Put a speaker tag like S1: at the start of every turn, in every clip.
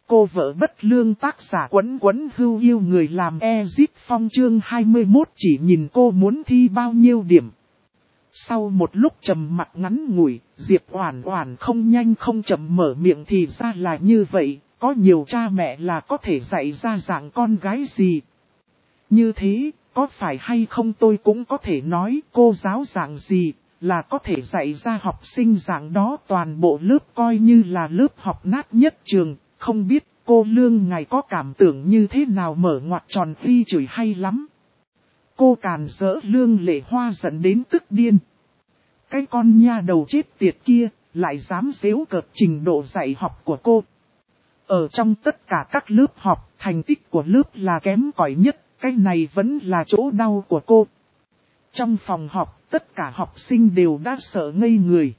S1: Cô vợ bất lương tác giả Quấn Quấn Hưu yêu người làm Ezip Phong chương 21 chỉ nhìn cô muốn thi bao nhiêu điểm. Sau một lúc trầm mặc ngắn ngủi, Diệp Oản Oản không nhanh không chậm mở miệng thì ra là như vậy, có nhiều cha mẹ là có thể dạy ra dạng con gái gì. Như thế, có phải hay không tôi cũng có thể nói cô giáo dạng gì, là có thể dạy ra học sinh dạng đó toàn bộ lớp coi như là lớp học nát nhất trường, không biết cô Lương ngài có cảm tưởng như thế nào mở ngoặc tròn phi chửi hay lắm. Cô càn rỡ Lương Lệ Hoa giận đến tức điên. Cái con nha đầu chết tiệt kia, lại dám giễu cợt trình độ dạy học của cô. Ở trong tất cả các lớp học, thành tích của lớp là kém cỏi nhất, cái này vẫn là chỗ đau của cô. Trong phòng học, tất cả học sinh đều đã sợ ngây người.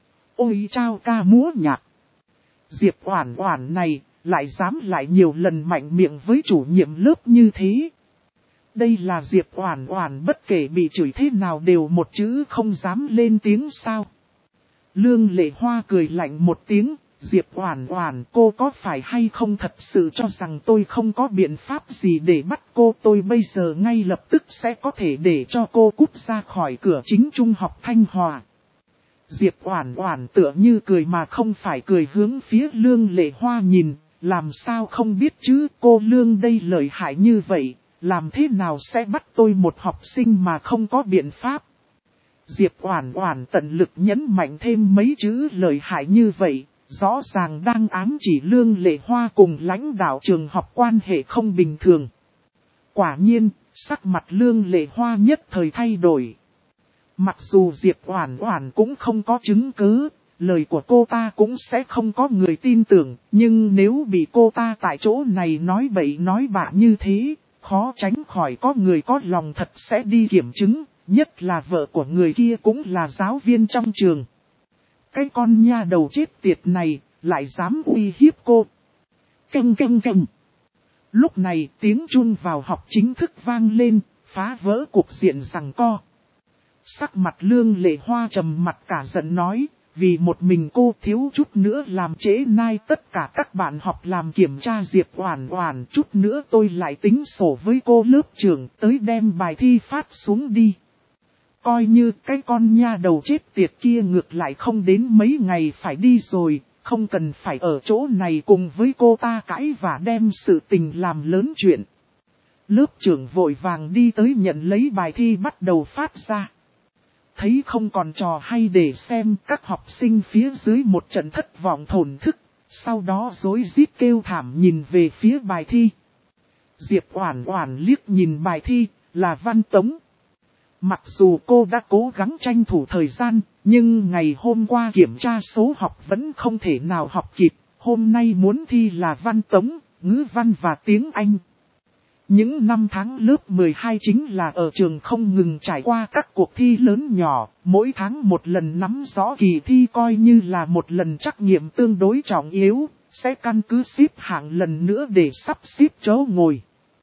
S1: Ôi chao ca múa nhạc. Diệp Oản Oản này, lại dám lại nhiều lần mạnh miệng với chủ nhiệm lớp như thế. Đây là Diệp Oản Oản bất kể bị chửi thế nào đều một chữ không dám lên tiếng sao. Lương Lệ Hoa cười lạnh một tiếng, Diệp Oản Oản cô có phải hay không thật sự cho rằng tôi không có biện pháp gì để bắt cô, tôi bây giờ ngay lập tức sẽ có thể để cho cô cút ra khỏi cửa chính trung học Thanh Hòa. Diệp Oản Oản tựa như cười mà không phải cười hướng phía Lương Lệ Hoa nhìn, làm sao không biết chứ cô Lương đây lợi hại như vậy, làm thế nào sẽ bắt tôi một học sinh mà không có biện pháp. Diệp Oản Oản tận lực nhấn mạnh thêm mấy chữ lợi hại như vậy, rõ ràng đang ám chỉ Lương Lệ Hoa cùng lãnh đạo trường học quan hệ không bình thường. Quả nhiên, sắc mặt Lương Lệ Hoa nhất thời thay đổi. Mặc dù Diệp Oản Oản cũng không có chứng cứ, lời của cô ta cũng sẽ không có người tin tưởng, nhưng nếu bị cô ta tại chỗ này nói bậy nói bạ như thế, khó tránh khỏi có người có lòng thật sẽ đi kiểm chứng, nhất là vợ của người kia cũng là giáo viên trong trường. Cái con nha đầu chết tiệt này, lại dám uy hiếp cô. Canh canh canh. Lúc này tiếng chun vào học chính thức vang lên, phá vỡ cuộc diện giằng co. Sắc mặt Lương Lệ Hoa trầm mặt cả giận nói, vì một mình cô thiếu chút nữa làm trễ nai tất cả các bạn học làm kiểm tra Diệp Oản Oản, chút nữa tôi lại tính sổ với cô lớp trưởng tới đem bài thi phát xuống đi. Coi như cái con nha đầu chết tiệt kia ngược lại không đến mấy ngày phải đi rồi, không cần phải ở chỗ này cùng với cô ta cãi và đem sự tình làm lớn chuyện. Lớp trưởng vội vàng đi tới nhận lấy bài thi bắt đầu phát ra. Thấy không còn trò hay để xem, các học sinh phía dưới một trận thất vọng thổn thức, sau đó rối rít kêu thảm nhìn về phía bài thi. Diệp Oản Oản liếc nhìn bài thi, là văn tống. Mặc dù cô đã cố gắng tranh thủ thời gian, nhưng ngày hôm qua kiểm tra số học vẫn không thể nào học kịp, hôm nay muốn thi là văn tống, ngữ văn và tiếng Anh. Những năm tháng lớp 12 chính là ở trường không ngừng trải qua các cuộc thi lớn nhỏ, mỗi tháng một lần nắm rõ kỳ thi coi như là một lần trắc nghiệm tương đối trọng yếu, sẽ căn cứ xếp hạng lần nữa để sắp xếp chỗ ngồi.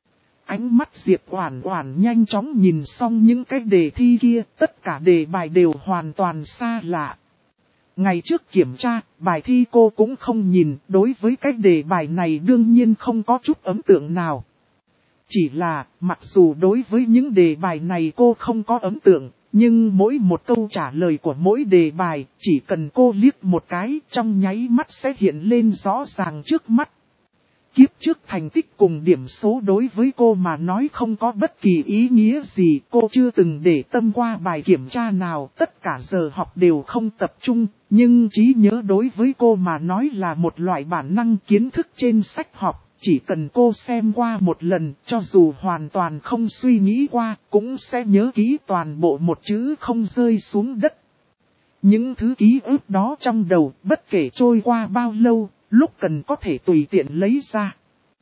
S1: Ánh mắt Diệp Oản Oản nhanh chóng nhìn xong những cái đề thi kia, tất cả đề bài đều hoàn toàn xa lạ. Ngày trước kiểm tra, bài thi cô cũng không nhìn, đối với cái đề bài này đương nhiên không có chút ấn tượng nào. Chỉ là, mặc dù đối với những đề bài này cô không có ấn tượng, nhưng mỗi một câu trả lời của mỗi đề bài, chỉ cần cô liếc một cái, trong nháy mắt sẽ hiện lên rõ ràng trước mắt. Kiếp trước thành tích cùng điểm số đối với cô mà nói không có bất kỳ ý nghĩa gì, cô chưa từng để tâm qua bài kiểm tra nào, tất cả giờ học đều không tập trung, nhưng trí nhớ đối với cô mà nói là một loại bản năng kiến thức trên sách học. Chỉ cần cô xem qua một lần, cho dù hoàn toàn không suy nghĩ qua, cũng sẽ nhớ kỹ toàn bộ một chữ không rơi xuống đất. Những thứ ký ức đó trong đầu, bất kể trôi qua bao lâu, lúc cần có thể tùy tiện lấy ra.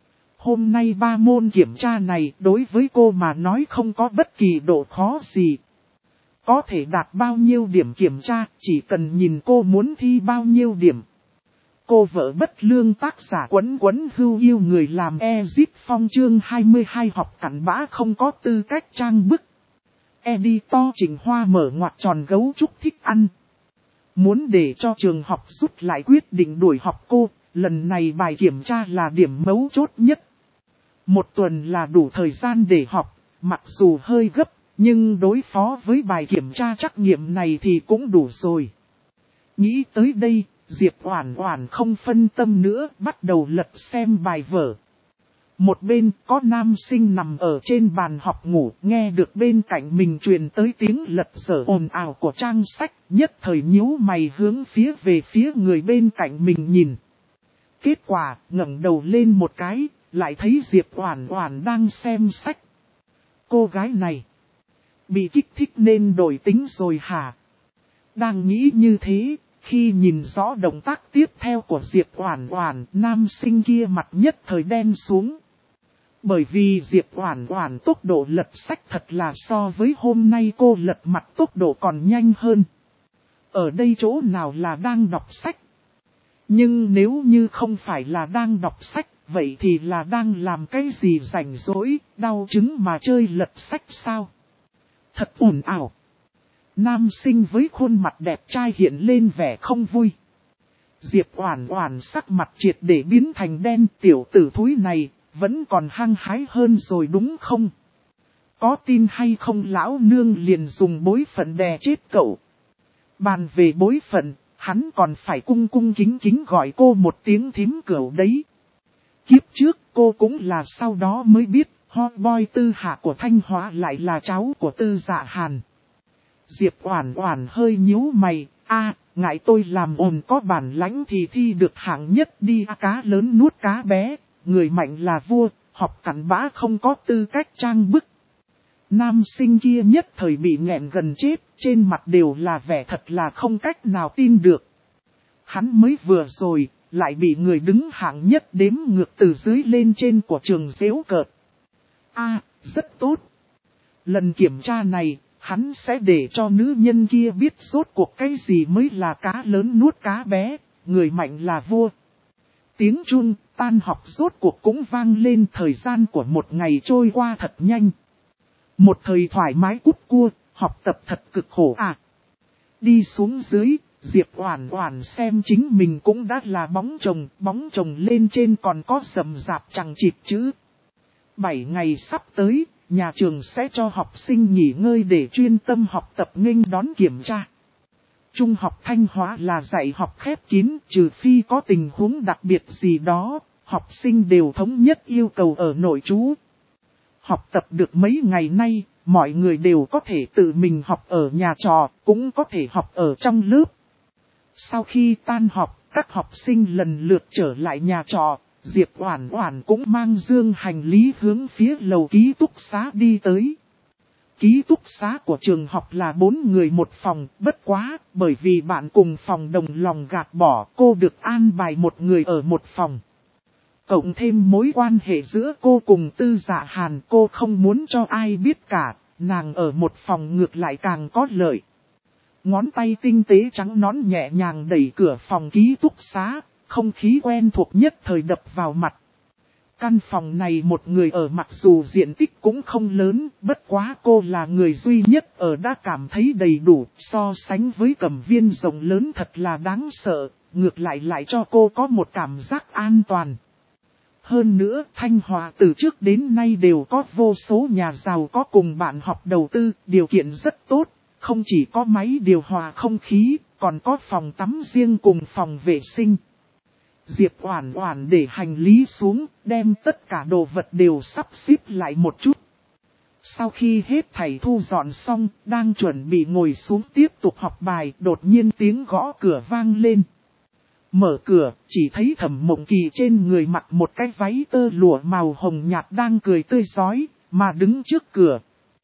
S1: Hôm nay 3 môn kiểm tra này đối với cô mà nói không có bất kỳ độ khó gì. Có thể đạt bao nhiêu điểm kiểm tra, chỉ cần nhìn cô muốn thi bao nhiêu điểm. Cô vợ bất lương tác giả Quấn Quấn Hưu yêu người làm Ezip Phong chương 22 học cặn bã không có tư cách trang bức. Editor Trình Hoa mở ngoặc tròn gấu trúc thích ăn. Muốn để cho trường học rút lại quyết định đuổi học cô, lần này bài kiểm tra là điểm mấu chốt nhất. 1 tuần là đủ thời gian để học, mặc dù hơi gấp, nhưng đối phó với bài kiểm tra trắc nghiệm này thì cũng đủ rồi. Nghĩ tới đây, Diệp Oản Oản không phân tâm nữa, bắt đầu lật xem bài vở. Một bên có nam sinh nằm ở trên bàn học ngủ, nghe được bên cạnh mình truyền tới tiếng lật dở ồn ào của trang sách, nhất thời nhíu mày hướng về phía người bên cạnh mình nhìn. Kết quả, ngẩng đầu lên một cái, lại thấy Diệp Oản Oản đang xem sách. Cô gái này bị kích thích nên đổi tính rồi hả? Đang nghĩ như thế, khi nhìn rõ động tác tiếp theo của Diệp Oản Oản, nam sinh kia mặt nhất thời đen xuống. Bởi vì Diệp Oản Oản tốc độ lật sách thật là so với hôm nay cô lật mặt tốc độ còn nhanh hơn. Ở đây chỗ nào là đang đọc sách? Nhưng nếu như không phải là đang đọc sách, vậy thì là đang làm cái gì rảnh rỗi, đau chứng mà chơi lật sách sao? Thật ồn ào. Nam sinh với khuôn mặt đẹp trai hiện lên vẻ không vui. Diệp Oản Oản sắc mặt triệt để biến thành đen, tiểu tử thúi này vẫn còn hăng hái hơn rồi đúng không? Có tin hay không lão nương liền dùng bối phận đè chết cậu. Bàn về bối phận, hắn còn phải cung cung kính kính gọi cô một tiếng thím cửu đấy. Kiếp trước cô cũng là sau đó mới biết, hot boy Tư Hạ của Thanh Hóa lại là cháu của Tư Dạ Hàn. Diệp Oản Oản hơi nhíu mày, ngại tôi làm ồn có bản lãnh thì thi được hạng nhất đi, cá lớn nuốt cá bé, người mạnh là vua, học cặn bã không có tư cách trang bức. Nam sinh kia nhất thời bị nghẹn gần chết, trên mặt đều là vẻ thật là không cách nào tin được. Hắn mới vừa rồi, lại bị người đứng hạng nhất đếm ngược từ dưới lên trên của trường giễu cợt. Rất tốt. Lần kiểm tra này, hắn sẽ để cho nữ nhân kia biết rốt cuộc cái gì mới là cá lớn nuốt cá bé, người mạnh là vua. Tiếng chuông tan học rốt cuộc cũng vang lên, thời gian của một ngày trôi qua thật nhanh. Một thời thoải mái cút cua, học tập thật cực khổ Đi xuống dưới, Diệp Oản Oản xem chính mình cũng đã là bóng chồng lên trên còn có rậm rạp chằng chịt chữ. 7 ngày sắp tới, nhà trường sẽ cho học sinh nghỉ ngơi để chuyên tâm học tập nghênh đón kiểm tra. Trung học Thanh Hóa là dạy học khép kín, trừ phi có tình huống đặc biệt gì đó, học sinh đều thống nhất yêu cầu ở nội trú. Học tập được mấy ngày nay, mọi người đều có thể tự mình học ở nhà trọ, cũng có thể học ở trong lớp. Sau khi tan học, các học sinh lần lượt trở lại nhà trọ, Diệp Oản Oản cũng mang dương hành lý hướng phía lầu ký túc xá đi tới. Ký túc xá của trường học là 4 người một phòng, bất quá, bởi vì bạn cùng phòng đồng lòng gạt bỏ, cô được an bài một người ở một phòng. Cộng thêm mối quan hệ giữa cô cùng Tư Dạ Hàn, cô không muốn cho ai biết cả, nàng ở một phòng ngược lại càng có lợi. Ngón tay tinh tế trắng nõn nhẹ nhàng đẩy cửa phòng ký túc xá, không khí quen thuộc nhất thời đập vào mặt. Căn phòng này một người ở, mặc dù diện tích cũng không lớn, bất quá cô là người duy nhất ở đã cảm thấy đầy đủ, so sánh với Cẩm Viên rộng lớn thật là đáng sợ, ngược lại cho cô có một cảm giác an toàn. Hơn nữa, Thanh Hóa từ trước đến nay đều có vô số nhà giàu có cùng bạn học đầu tư, điều kiện rất tốt, không chỉ có máy điều hòa không khí, còn có phòng tắm riêng cùng phòng vệ sinh. Diệp Oản Oản để hành lý xuống, đem tất cả đồ vật đều sắp xếp lại một chút. Sau khi hết thảy thu dọn xong, đang chuẩn bị ngồi xuống tiếp tục học bài, đột nhiên tiếng gõ cửa vang lên. Mở cửa, chỉ thấy Thẩm Mộng Kỳ trên người mặc một cái váy tơ lụa màu hồng nhạt đang cười tươi rói, mà đứng trước cửa.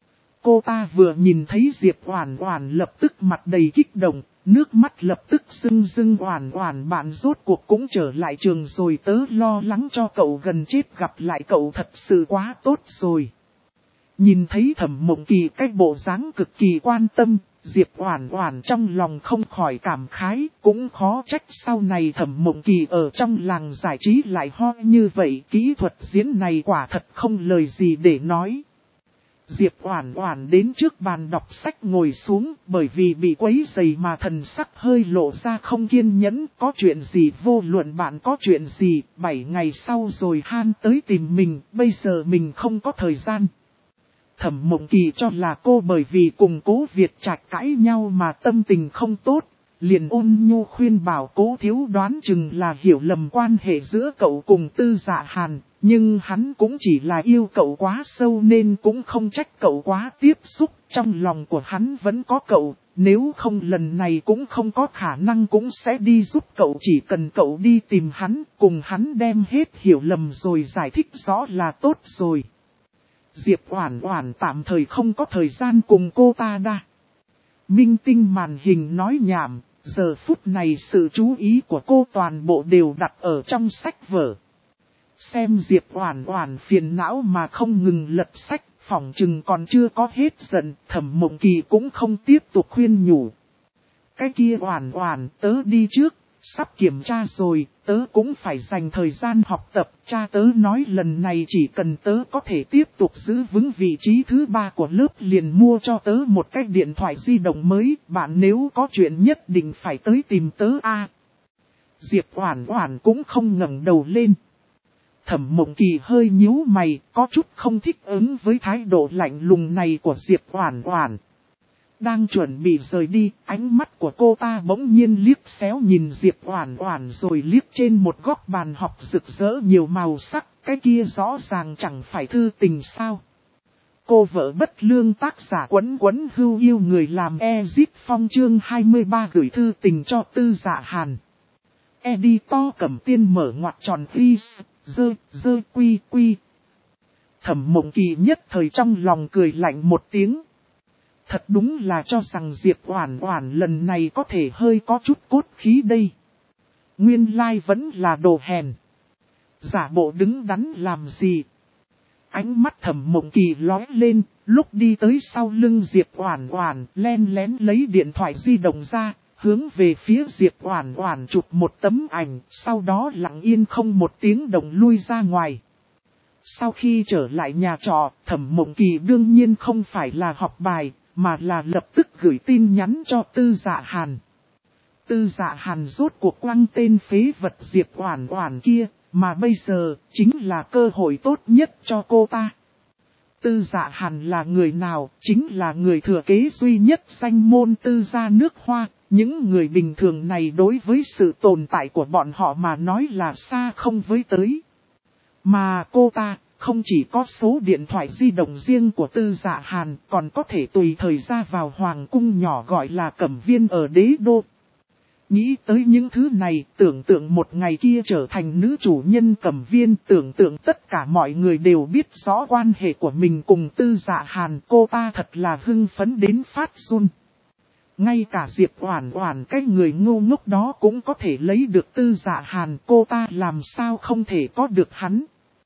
S1: Cô ta vừa nhìn thấy Diệp Oản Oản lập tức mặt đầy kích động, nước mắt lập tức rưng rưng. Oản Oản bạn rốt cuộc cũng trở lại trường rồi, tớ lo lắng cho cậu gần chết, gặp lại cậu thật sự quá tốt rồi. Nhìn thấy Thẩm Mộng Kỳ cái bộ dáng cực kỳ quan tâm, Diệp Oản Oản trong lòng không khỏi cảm khái, cũng khó trách sau này Thẩm Mộng Kỳ ở trong làng giải trí lại ho như vậy, kỹ thuật diễn này quả thật không lời gì để nói. Diệp Oản Oản đến trước bàn đọc sách ngồi xuống, bởi vì bị quấy rầy mà thần sắc hơi lộ ra không kiên nhẫn, có chuyện gì vô luận bạn có chuyện gì, 7 ngày sau rồi han tới tìm mình, bây giờ mình không có thời gian. Thẩm Mộng Kỳ cho là cô bởi vì cùng Cố Việt Trạch cãi nhau mà tâm tình không tốt, liền ôn nhu khuyên bảo Cố Thiếu đoán chừng là hiểu lầm quan hệ giữa cậu cùng Tư Dạ Hàn, nhưng hắn cũng chỉ là yêu cậu quá sâu nên cũng không trách cậu quá tiếp xúc, trong lòng của hắn vẫn có cậu, nếu không lần này cũng không có khả năng cũng sẽ đi giúp cậu, chỉ cần cậu đi tìm hắn, cùng hắn đem hết hiểu lầm rồi giải thích rõ là tốt rồi. Diệp Oản Oản tạm thời không có thời gian cùng cô ta đa. Minh tinh màn hình nói nhảm, giờ phút này sự chú ý của cô toàn bộ đều đặt ở trong sách vở. Xem Diệp Oản Oản phiền não mà không ngừng lật sách, phỏng chừng còn chưa có hết giận, Thẩm Mộng Kỳ cũng không tiếp tục khuyên nhủ. Cái kia Oản Oản, tớ đi trước, sắp kiểm tra rồi, tớ cũng phải dành thời gian học tập, cha tớ nói lần này chỉ cần tớ có thể tiếp tục giữ vững vị trí thứ 3 của lớp liền mua cho tớ một cái điện thoại di động mới, bạn nếu có chuyện nhất định phải tới tìm tớ a. Diệp Oản Oản cũng không ngẩng đầu lên. Thẩm Mộng Kỳ hơi nhíu mày, có chút không thích ứng với thái độ lạnh lùng này của Diệp Oản Oản. Đang chuẩn bị rời đi, ánh mắt của cô ta bỗng nhiên liếc xéo nhìn Diệp Oản Oản rồi liếc trên một góc bàn học rực rỡ nhiều màu sắc, cái kia rõ ràng chẳng phải thư tình sao. Cô vợ bất lương tác giả Quấn Quấn Hưu yêu người làm Exit Phong chương 23 gửi thư tình cho Tư Dạ Hàn. Editor Cẩm Tiên mở ngoặc tròn please, dơ quy. Thẩm Mộng Kỳ nhất thời trong lòng cười lạnh một tiếng. Thật đúng là cho rằng Diệp Oản Oản lần này có thể hơi có chút cốt khí đây. Nguyên lai vẫn là đồ hèn. Giả bộ đứng đắn làm gì? Ánh mắt Thẩm Mộng Kỳ lóe lên, lúc đi tới sau lưng Diệp Oản Oản, len lén lấy điện thoại di động ra, hướng về phía Diệp Oản Oản chụp một tấm ảnh, sau đó lặng yên không một tiếng động lui ra ngoài. Sau khi trở lại nhà trọ, Thẩm Mộng Kỳ đương nhiên không phải là học bài, mà là lập tức gửi tin nhắn cho Tư Dạ Hàn. Tư Dạ Hàn rốt cuộc quăng tên phế vật Diệp Oản Oản kia, mà bây giờ chính là cơ hội tốt nhất cho cô ta. Tư Dạ Hàn là người nào? Chính là người thừa kế duy nhất danh môn Tư gia nước Hoa. Những người bình thường này đối với sự tồn tại của bọn họ mà nói là xa không với tới. Mà cô ta không chỉ có số điện thoại di động riêng của Tư Dạ Hàn, còn có thể tùy thời ra vào hoàng cung nhỏ gọi là Cẩm Viên ở đế đô. Nghĩ tới những thứ này, tưởng tượng một ngày kia trở thành nữ chủ nhân Cẩm Viên, tưởng tượng tất cả mọi người đều biết rõ quan hệ của mình cùng Tư Dạ Hàn, cô ta thật là hưng phấn đến phát run. Ngay cả Diệp Oản Oản cái người ngu ngốc đó cũng có thể lấy được Tư Dạ Hàn, cô ta làm sao không thể có được hắn.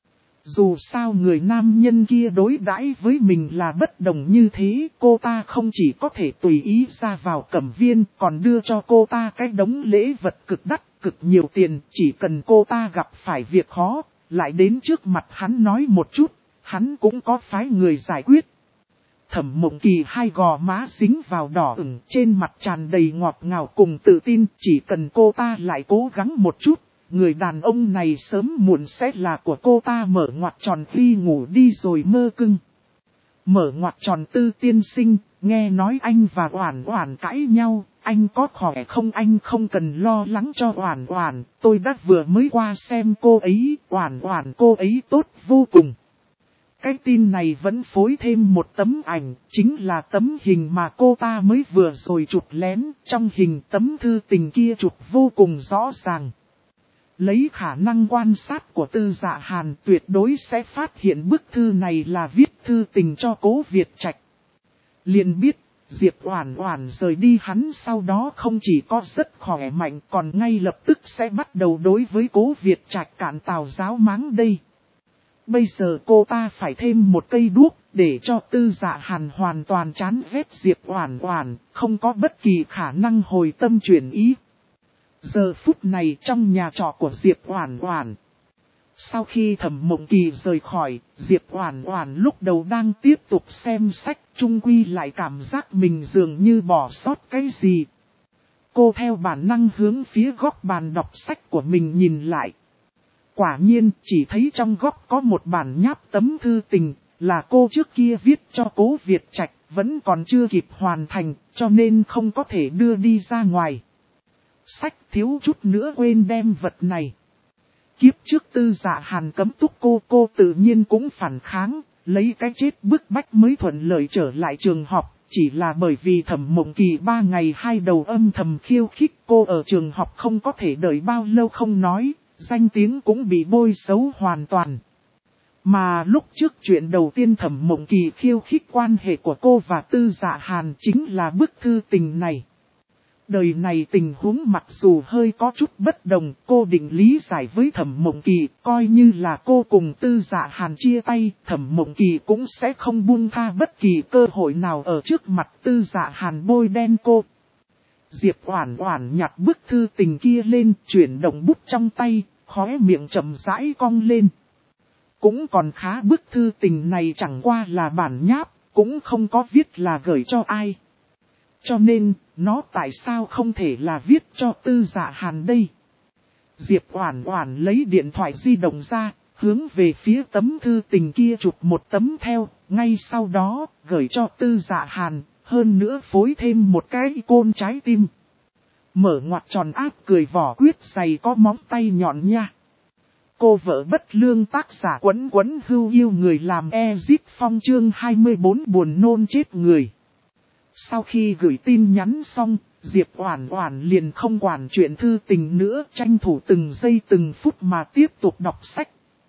S1: Dù sao người nam nhân kia đối đãi với mình là bất đồng như thế, cô ta không chỉ có thể tùy ý ra vào Cẩm Viên, còn đưa cho cô ta cái đống lễ vật cực đắt, cực nhiều tiền, chỉ cần cô ta gặp phải việc khó, lại đến trước mặt hắn nói một chút, hắn cũng có phái người giải quyết. Thẩm Mộng Kỳ hai gò má dính vào đỏ ửng, trên mặt tràn đầy ngọt ngào cùng tự tin, chỉ cần cô ta lại cố gắng một chút. Người đàn ông này sớm muộn sẽ là của cô ta. Mở ngoặc tròn khi ngủ đi rồi mơ cưng. Mở ngoặc tròn Tư tiên sinh, nghe nói anh và Oản Oản cãi nhau, anh có khỏe không? Anh không cần lo lắng cho Oản Oản, tôi đã vừa mới qua xem cô ấy, Oản Oản cô ấy tốt vô cùng. Cái tin này vẫn phối thêm một tấm ảnh, chính là tấm hình mà cô ta mới vừa rồi chụp lén, trong hình tấm thư tình kia chụp vô cùng rõ ràng. Lấy khả năng quan sát của Tư Dạ Hàn tuyệt đối sẽ phát hiện bức thư này là viết thư tình cho Cố Việt Trạch. Liền biết, Diệp Oản Oản rời đi hắn sau đó không chỉ có rất khỏe mạnh còn ngay lập tức sẽ bắt đầu đối với Cố Việt Trạch cản tào giáo máng đây. Bây giờ cô ta phải thêm một cây đuốc để cho Tư Dạ Hàn hoàn toàn chán ghét Diệp Oản Oản, không có bất kỳ khả năng hồi tâm chuyển ý. Giờ phút này trong nhà trọ của Diệp Oản Oản, Sau khi Thẩm Mộng Kỳ rời khỏi, Diệp Oản Oản lúc đầu đang tiếp tục xem sách, chung quy lại cảm giác mình dường như bỏ sót cái gì. Cô theo bản năng hướng phía góc bàn đọc sách của mình nhìn lại. Quả nhiên, chỉ thấy trong góc có một bản nháp tấm thư tình, là cô trước kia viết cho Cố Việt Trạch, vẫn còn chưa kịp hoàn thành, cho nên không có thể đưa đi ra ngoài. Sách thiếu chút nữa quên đem vật này. Kiếp trước Tư Dạ Hàn cấm túc cô tự nhiên cũng phản kháng, lấy cái chết bức bách mới thuận lợi trở lại trường học, chỉ là bởi vì Thẩm Mộng Kỳ 3 ngày 2 đầu âm thầm khiêu khích cô ở trường học không có thể đợi bao lâu không nói, danh tiếng cũng bị bôi xấu hoàn toàn. Mà lúc trước chuyện đầu tiên Thẩm Mộng Kỳ khiêu khích quan hệ của cô và Tư Dạ Hàn chính là bức thư tình này. Đời này tình huống mặc dù hơi có chút bất đồng, cô định lý giải với Thẩm Mộng Kỳ, coi như là cô cùng Tư Dạ Hàn chia tay, Thẩm Mộng Kỳ cũng sẽ không buông tha bất kỳ cơ hội nào ở trước mặt Tư Dạ Hàn bôi đen cô. Diệp Oản Oản nhặt bức thư tình kia lên, chuyển động bút trong tay, khóe miệng chậm rãi cong lên. Cũng còn khá, bức thư tình này chẳng qua là bản nháp, cũng không có viết là gửi cho ai. Cho nên, nó tại sao không thể là viết cho Tư Dạ Hàn đây? Diệp Oản Oản lấy điện thoại di động ra, hướng về phía tấm thư tình kia chụp một tấm theo, ngay sau đó, gửi cho Tư Dạ Hàn, hơn nữa phối thêm một cái icon trái tim. Mở ngoặc tròn áp cười vỏ quyết dày có móng tay nhọn nha. Cô vợ bất lương tác giả Quấn Quấn Hưu yêu người làm Ezip Phong chương 24 buồn nôn chết người. Sau khi gửi tin nhắn xong, Diệp Oản Oản liền không quản chuyện thư tình nữa, tranh thủ từng giây từng phút mà tiếp tục đọc sách.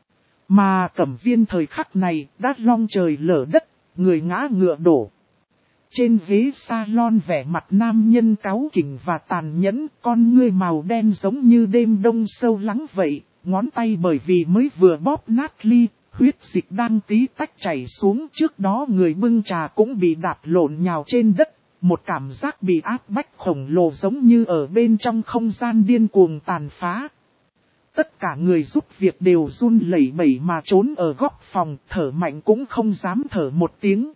S1: Mà Cẩm Viên thời khắc này đã long trời lở đất, người ngã ngựa đổ. Trên ghế salon vẻ mặt nam nhân cáu kỉnh và tàn nhẫn, con ngươi màu đen giống như đêm đông sâu lắng vậy, ngón tay bởi vì mới vừa bóp nát ly, huyết dịch đang tí tách chảy xuống, trước đó người bưng trà cũng bị đạp lộn nhào trên đất, một cảm giác bị áp bách khổng lồ giống như ở bên trong không gian điên cuồng tàn phá. Tất cả người giúp việc đều run lẩy bẩy mà trốn ở góc phòng, thở mạnh cũng không dám thở một tiếng.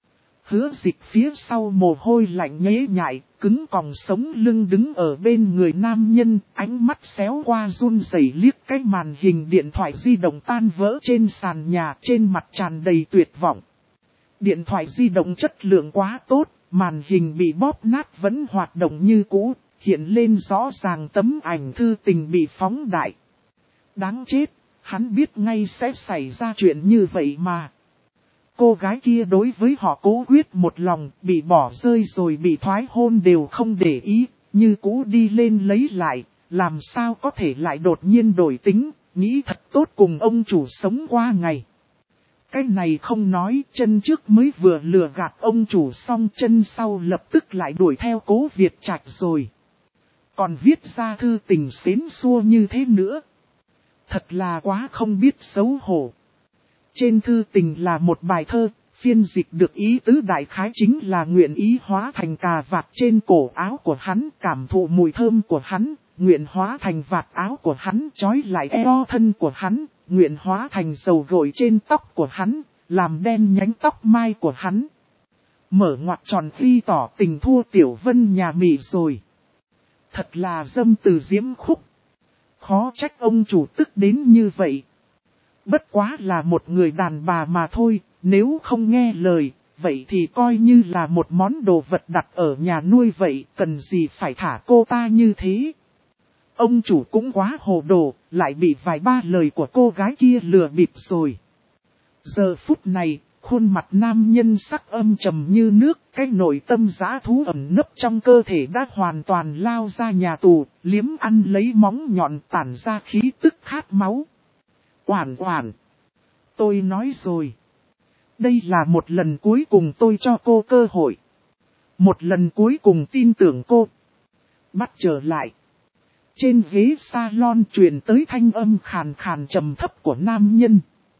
S1: Hứa Dịch phía sau mồ hôi lạnh nhễ nhại, cứng còng sống lưng đứng ở bên người nam nhân, ánh mắt xéo qua run rẩy liếc cái màn hình điện thoại di động tan vỡ trên sàn nhà, trên mặt tràn đầy tuyệt vọng. Điện thoại di động chất lượng quá tốt, màn hình bị bóp nát vẫn hoạt động như cũ, hiện lên rõ ràng tấm ảnh thư tình bị phóng đại. Đáng chết, hắn biết ngay sẽ xảy ra chuyện như vậy mà. Cô gái kia đối với họ Cố quyết một lòng, bị bỏ rơi rồi bị thoái hôn đều không để ý, như cũ đi lên lấy lại, làm sao có thể lại đột nhiên đổi tính, nghĩ thật tốt cùng ông chủ sống qua ngày. Cái này không nói, chân trước mới vừa lừa gạt ông chủ xong, chân sau lập tức lại đuổi theo Cố Việt Trạch rồi. Còn viết ra thư tình xến xua như thế nữa. Thật là quá không biết xấu hổ. Trên thư tình là một bài thơ, phiên dịch được ý tứ đại khái chính là nguyện ý hóa thành cà vạt trên cổ áo của hắn, cảm thụ mùi thơm của hắn, nguyện hóa thành vạt áo của hắn, trói lại eo thân của hắn, nguyện hóa thành dầu gội trên tóc của hắn, làm đen nhánh tóc mai của hắn. Mở ngoặc tròn khi tỏ tình thua Tiểu Vân nhà Mỹ rồi. Thật là dâm từ diễm khúc. Khó trách ông chủ tức đến như vậy. Bất quá là một người đàn bà mà thôi, nếu không nghe lời, vậy thì coi như là một món đồ vật đặt ở nhà nuôi vậy, cần gì phải thả cô ta như thế. Ông chủ cũng quá hồ đồ, lại bị vài ba lời của cô gái kia lừa bịp rồi. Giờ phút này, khuôn mặt nam nhân sắc âm trầm như nước, cái nội tâm dã thú ẩn nấp trong cơ thể đã hoàn toàn lao ra nhà tù, liếm ăn lấy móng nhọn tản ra khí tức khát máu. Oản Oản, tôi nói rồi. Đây là một lần cuối cùng tôi cho cô cơ hội. Một lần cuối cùng tin tưởng cô. Bắt trở lại. Trên ghế salon truyền tới thanh âm khàn khàn trầm thấp của nam nhân.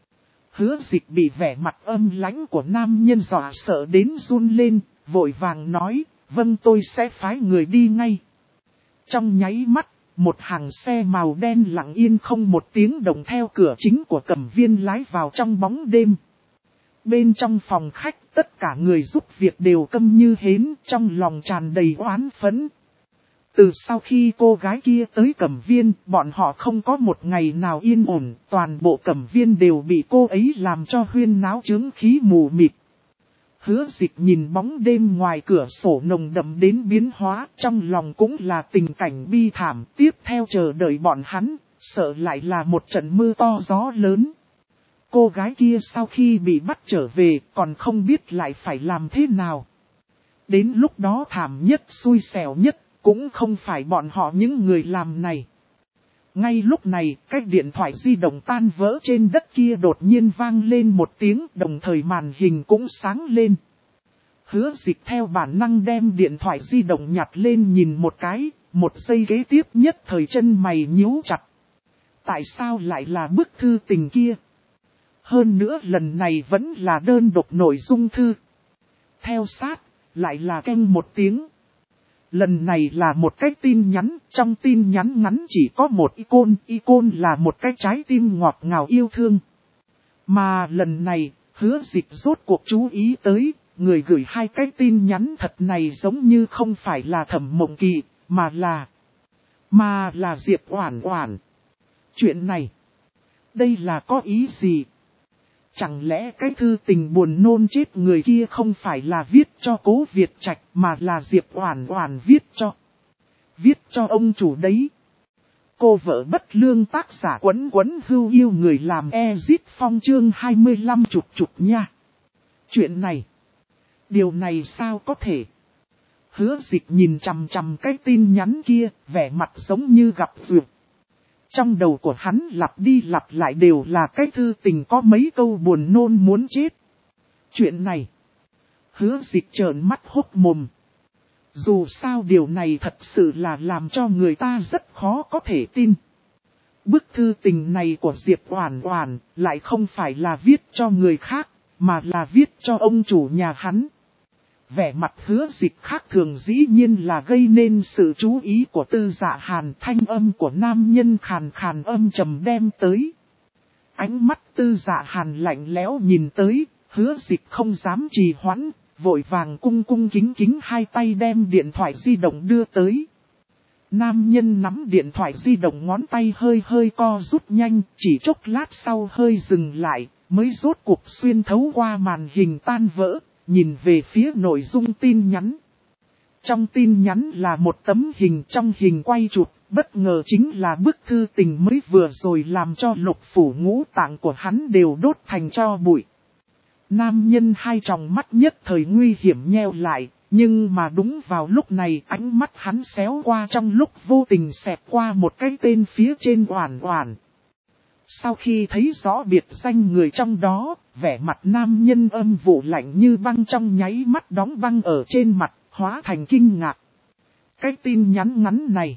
S1: Hứa Dịch bị vẻ mặt âm lãnh của nam nhân dọa sợ đến run lên, vội vàng nói, vâng tôi sẽ phái người đi ngay. Trong nháy mắt, một hàng xe màu đen lặng yên không một tiếng động theo cửa chính của Cẩm Viên lái vào trong bóng đêm. Bên trong phòng khách, tất cả người giúp việc đều câm như hến, trong lòng tràn đầy oán phẫn. Từ sau khi cô gái kia tới Cẩm Viên, bọn họ không có một ngày nào yên ổn, toàn bộ Cẩm Viên đều bị cô ấy làm cho huyên náo chướng khí mù mịt. Hứa Dịch nhìn bóng đêm ngoài cửa sổ nồng đậm đến biến hóa, trong lòng cũng là tình cảnh bi thảm, tiếp theo chờ đợi bọn hắn, sợ lại là một trận mưa to gió lớn. Cô gái kia sau khi bị bắt trở về, còn không biết lại phải làm thế nào. Đến lúc đó thảm nhất xui xẻo nhất, cũng không phải bọn họ những người làm này. Ngay lúc này, cái điện thoại di động tan vỡ trên đất kia đột nhiên vang lên một tiếng, đồng thời màn hình cũng sáng lên. Hứa Dịch theo bản năng đem điện thoại di động nhặt lên nhìn một cái, một giây kế tiếp nhất thời chân mày nhíu chặt. Tại sao lại là bức thư tình kia? Hơn nữa lần này vẫn là đơn độc nội dung thư. Theo sát, lại là keng một tiếng. Lần này là một cái tin nhắn, trong tin nhắn ngắn chỉ có một icon là một cái trái tim ngọt ngào yêu thương. Mà lần này, Hứa Dịch rốt cuộc chú ý tới, người gửi hai cái tin nhắn thật này giống như không phải là Thẩm Mộng Kỳ, mà là Diệp Oản Oản. Chuyện này, đây là có ý gì? Chẳng lẽ cái thư tình buồn nôn chết người kia không phải là viết cho Cố Việt Trạch mà là Diệp Oản Oản viết cho ông chủ đấy. Cô vợ bất lương tác giả Quấn Quấn Hưu yêu người làm Ezit Phong chương 25 chục nha. Chuyện này, điều này sao có thể? Hứa Dịch nhìn chằm chằm cái tin nhắn kia, vẻ mặt giống như gặp duyệt. Trong đầu của hắn lặp đi lặp lại đều là cái thư tình có mấy câu buồn nôn muốn chết. Chuyện này, Hứa Dịch trợn mắt hốc mồm. Dù sao điều này thật sự là làm cho người ta rất khó có thể tin. Bức thư tình này của Diệp Oản Oản lại không phải là viết cho người khác, mà là viết cho ông chủ nhà hắn. Vẻ mặt Hứa Dịch khác thường dĩ nhiên là gây nên sự chú ý của Tư Dạ Hàn, thanh âm của nam nhân khàn khàn âm trầm đem tới. Ánh mắt Tư Dạ Hàn lạnh lẽo nhìn tới, Hứa Dịch không dám trì hoãn, vội vàng cung kính hai tay đem điện thoại di động đưa tới. Nam nhân nắm điện thoại di động ngón tay hơi co rút nhanh, chỉ chốc lát sau hơi dừng lại, mới rốt cuộc xuyên thấu qua màn hình tan vỡ. Nhìn về phía nội dung tin nhắn. Trong tin nhắn là một tấm hình, trong hình quay chụp, bất ngờ chính là bức thư tình mới vừa rồi làm cho lục phủ ngũ tạng của hắn đều đốt thành tro bụi. Nam nhân hai tròng mắt nhất thời nguy hiểm nheo lại, nhưng mà đúng vào lúc này ánh mắt hắn xéo qua trong lúc vô tình xẹt qua một cái tên phía trên Oản Oản. Sau khi thấy rõ biệt danh người trong đó, vẻ mặt nam nhân âm vụ lạnh như băng trong nháy mắt đóng băng ở trên mặt, hóa thành kinh ngạc. Cái tin nhắn ngắn này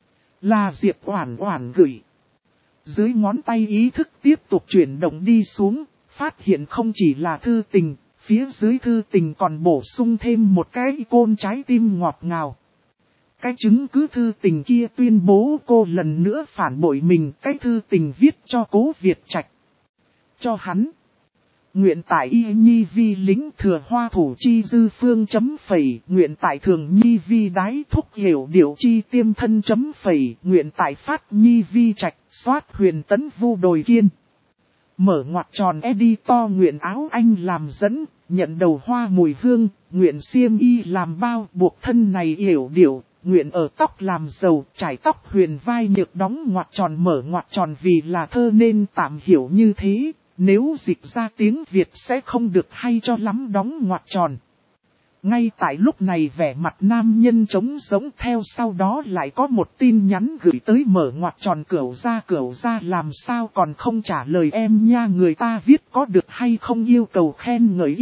S1: là Diệp Oản Oản gửi. Dưới ngón tay ý thức tiếp tục chuyển động đi xuống, phát hiện không chỉ là thư tình, phía dưới thư tình còn bổ sung thêm một cái icon trái tim ngọt ngào. Cái chứng cứ thư tình kia tuyên bố cô lần nữa phản bội mình, cái thư tình viết cho Cố Việt Trạch. Cho hắn. Nguyện tại y nhi vi lính thừa hoa thủ chi dư phương chấm phẩy. Nguyện tại thường nhi vi đái thúc hiểu điệu chi tiêm thân chấm phẩy. Nguyện tại phát nhi vi trạch soát huyền tấn vu đồi kiên. Mở ngoặc tròn editor nguyện áo anh làm dẫn, nhận đầu hoa mùi hương, nguyện xiêm y làm bao buộc thân này hiểu điệu. Nguyện ở tóc làm dầu, trải tóc huyền vai nhược đóng ngoặc tròn mở ngoặc tròn vì là thơ nên tạm hiểu như thế, nếu dịch ra tiếng Việt sẽ không được hay cho lắm đóng ngoặc tròn. Ngay tại lúc này vẻ mặt nam nhân trống sống theo sau đó lại có một tin nhắn gửi tới mở ngoặc tròn cửu ra làm sao còn không trả lời em nha, người ta viết có được hay không yêu cầu khen ngợi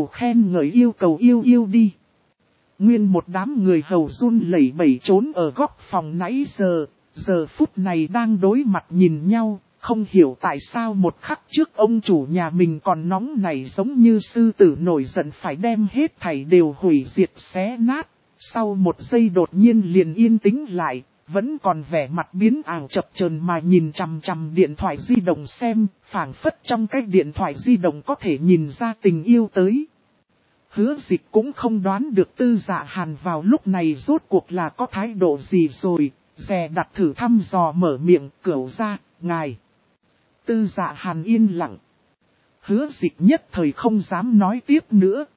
S1: yêu cầu yêu đi. Nguyên một đám người hầu run lẩy bẩy trốn ở góc phòng nãy giờ phút này đang đối mặt nhìn nhau, không hiểu tại sao một khắc trước ông chủ nhà mình còn nóng này giống như sư tử nổi giận phải đem hết thảy đều hủy diệt xé nát, sau một giây đột nhiên liền yên tĩnh lại, vẫn còn vẻ mặt biến ảo chập chờn mà nhìn chằm chằm điện thoại di động xem, phảng phất trong cái điện thoại di động có thể nhìn ra tình yêu tới. Hứa Dịch cũng không đoán được Tư Dạ Hàn vào lúc này rốt cuộc là có thái độ gì rồi, dè đặt thử thăm dò mở miệng, cửu ra, ngài. Tư Dạ Hàn yên lặng. Hứa Dịch nhất thời không dám nói tiếp nữa.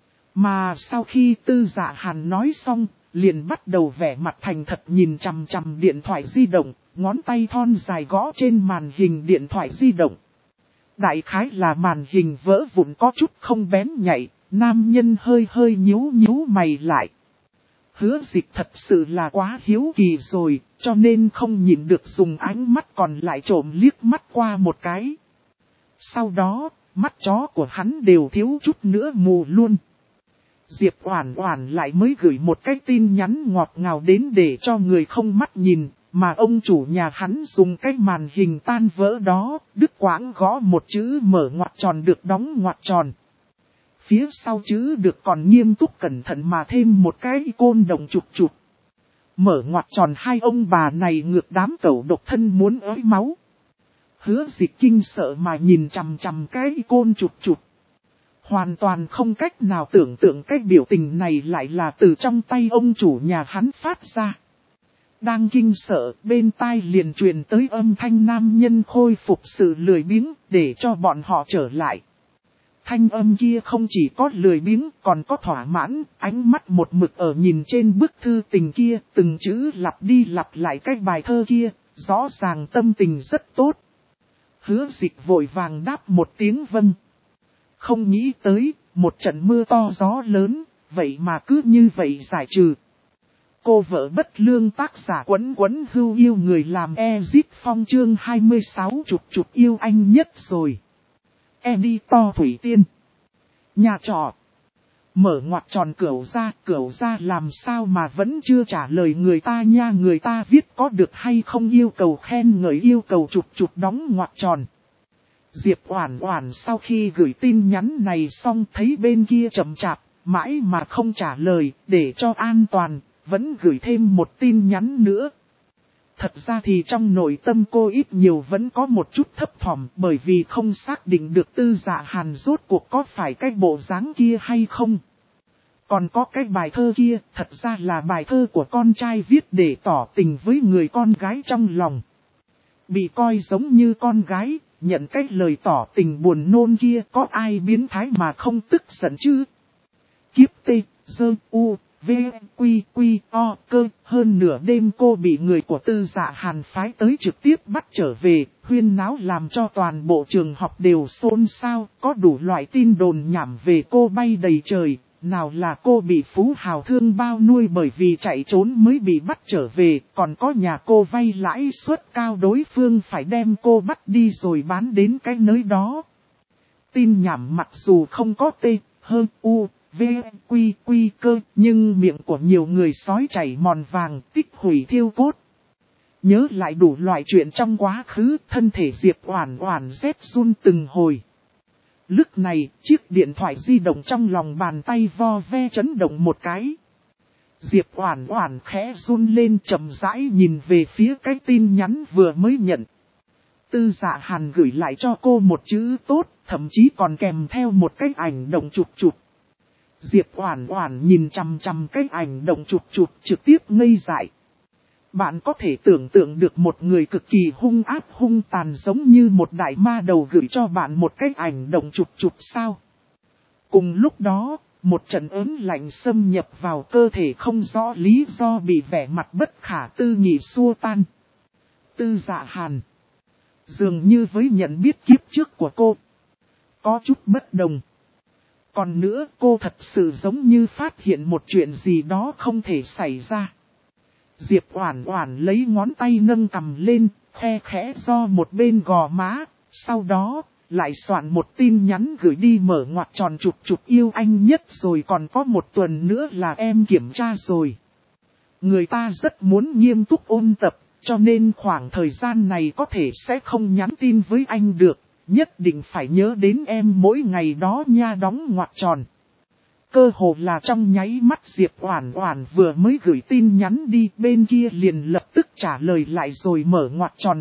S1: Mà sau khi Tư Dạ Hàn nói xong, liền bắt đầu vẻ mặt thành thật nhìn chằm chằm điện thoại di động, ngón tay thon dài gõ trên màn hình điện thoại di động. Đại khái là màn hình vỡ vụn có chút không bén nhạy, nam nhân hơi hơi nhíu mày lại. Hứa Dịch thật sự là quá hiếu kỳ rồi, cho nên không nhìn được dùng ánh mắt còn lại trộm liếc mắt qua một cái. Sau đó, mắt chó của hắn đều thiếu chút nữa mù luôn. Diệp Oản Oản lại mới gửi một cái tin nhắn ngọt ngào đến để cho người không mắt nhìn, mà ông chủ nhà hắn dùng cái màn hình tan vỡ đó, đứt quãng gõ một chữ mở ngoặc tròn được đóng ngoặc tròn. Phía sau chữ được còn nghiêm túc cẩn thận mà thêm một cái icon đồng chụp. Mở ngoặc tròn hai ông bà này ngược đám cẩu độc thân muốn ói máu. Hứa Dịch kinh sợ mà nhìn chằm chằm cái icon chụp. Hoàn toàn không cách nào tưởng tượng cái biểu tình này lại là từ trong tay ông chủ nhà hắn phát ra. Đang kinh sợ, bên tai liền truyền tới âm thanh nam nhân khôi phục sự lười biếng để cho bọn họ trở lại. Thanh âm kia không chỉ có lười biếng còn có thỏa mãn, ánh mắt một mực ở nhìn trên bức thư tình kia, từng chữ lặp đi lặp lại cái bài thơ kia, rõ ràng tâm tình rất tốt. Hứa Dịch vội vàng đáp một tiếng vâng. Không nghĩ tới, một trận mưa to gió lớn, vậy mà cứ như vậy giải trừ. Cô vợ bất lương tác giả Quấn Hưu yêu người làm Ezit Phong chương 26 chụp yêu anh nhất rồi. Editor Thủy Tiên. Nhà trọ. Mở ngoặc tròn cửu ra làm sao mà vẫn chưa trả lời người ta nha, người ta viết có được hay không yêu cầu khen ngợi yêu cầu chụp đóng ngoặc tròn. Diệp Oản Oản sau khi gửi tin nhắn này xong thấy bên kia chậm chạp, mãi mà không trả lời, để cho an toàn, vẫn gửi thêm một tin nhắn nữa. Thật ra thì trong nội tâm cô ít nhiều vẫn có một chút thấp thỏm bởi vì không xác định được Tư Dạ Hàn rốt cuộc có phải cái bộ dáng kia hay không. Còn có cái bài thơ kia, thật ra là bài thơ của con trai viết để tỏ tình với người con gái trong lòng. Bị coi giống như con gái, nhận cái lời tỏ tình buồn nôn kia có ai biến thái mà không tức giận chứ. Kiếp tê, dơ, u, v, quy, o, cơ, hơn nửa đêm cô bị người của Tư Dạ Hàn phái tới trực tiếp bắt trở về, huyên náo làm cho toàn bộ trường học đều xôn xao, có đủ loại tin đồn nhảm về cô bay đầy trời. Nào là cô bị phú hào thương bao nuôi bởi vì chạy trốn mới bị bắt trở về, còn có nhà cô vay lãi suất cao đối phương phải đem cô bắt đi rồi bán đến cái nơi đó. Tin nhảm mặc dù không có tê, hơ, u, v, quy, cơ, nhưng miệng của nhiều người sói chảy mòn vàng, tích hủy thiêu cốt. Nhớ lại đủ loại chuyện trong quá khứ, thân thể Diệp Oản Oản rét run từng hồi. Lúc này, chiếc điện thoại di động trong lòng bàn tay vo ve chấn động một cái. Diệp Oản Oản khẽ run lên chậm rãi nhìn về phía cái tin nhắn vừa mới nhận. Tư Dạ Hàn gửi lại cho cô một chữ tốt, thậm chí còn kèm theo một cái ảnh động chụp. Diệp Oản Oản nhìn chằm chằm cái ảnh động chụp trực tiếp ngây dại. Bạn có thể tưởng tượng được một người cực kỳ hung ác hung tàn giống như một đại ma đầu gửi cho bạn một cái ảnh động chụp sao? Cùng lúc đó, một trận ớn lạnh xâm nhập vào cơ thể không rõ lý do bị vẻ mặt bất khả tư nghị xua tan. Tư Dạ Hàn. Dường như với nhận biết kiếp trước của cô. Có chút bất đồng. Còn nữa cô thật sự giống như phát hiện một chuyện gì đó không thể xảy ra. Diệp Oản Oản lấy ngón tay nâng cằm lên, khe khẽ do một bên gò má, sau đó, lại soạn một tin nhắn gửi đi mở ngoặc tròn chụp yêu anh nhất rồi còn có một tuần nữa là em kiểm tra rồi. Người ta rất muốn nghiêm túc ôn tập, cho nên khoảng thời gian này có thể sẽ không nhắn tin với anh được, nhất định phải nhớ đến em mỗi ngày đó nha đóng ngoặc tròn. Cơ hồ là trong nháy mắt Diệp Oản Oản vừa mới gửi tin nhắn đi, bên kia liền lập tức trả lời lại rồi mở ngoặc tròn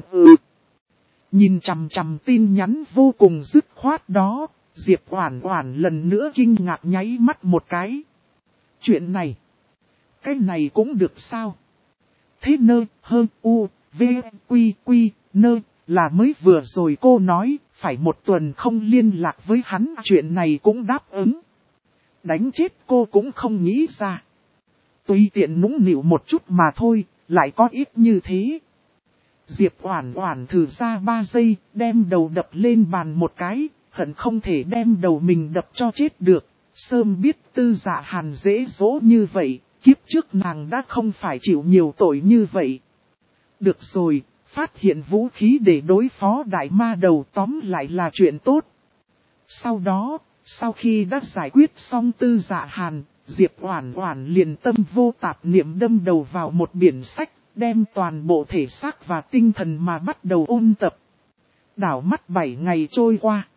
S1: Nhìn chằm chằm tin nhắn vô cùng dứt khoát đó, Diệp Oản Oản lần nữa kinh ngạc nháy mắt một cái. Chuyện này, cái này cũng được sao? Thế nơ, hơn u, v, quy quy, nơ, là mới vừa rồi cô nói, phải một tuần không liên lạc với hắn, chuyện này cũng đáp ứng. Đánh chết cô cũng không nghĩ ra. Tùy tiện nũng nịu một chút mà thôi, lại có ít như thế. Diệp Oản Oản thử ra 3 giây, đem đầu đập lên bàn một cái, hận không thể đem đầu mình đập cho chết được. Sớm biết Tư Dạ Hàn dễ dỗ như vậy, kiếp trước nàng đã không phải chịu nhiều tội như vậy. Được rồi, phát hiện vũ khí để đối phó đại ma đầu tóm lại là chuyện tốt. Sau đó, sau khi đã giải quyết xong Tư Dạ Hàn, Diệp Oản Oản liền tâm vô tạp niệm đâm đầu vào một biển sách, đem toàn bộ thể xác và tinh thần mà bắt đầu ôn tập. Đảo mắt 7 ngày trôi qua.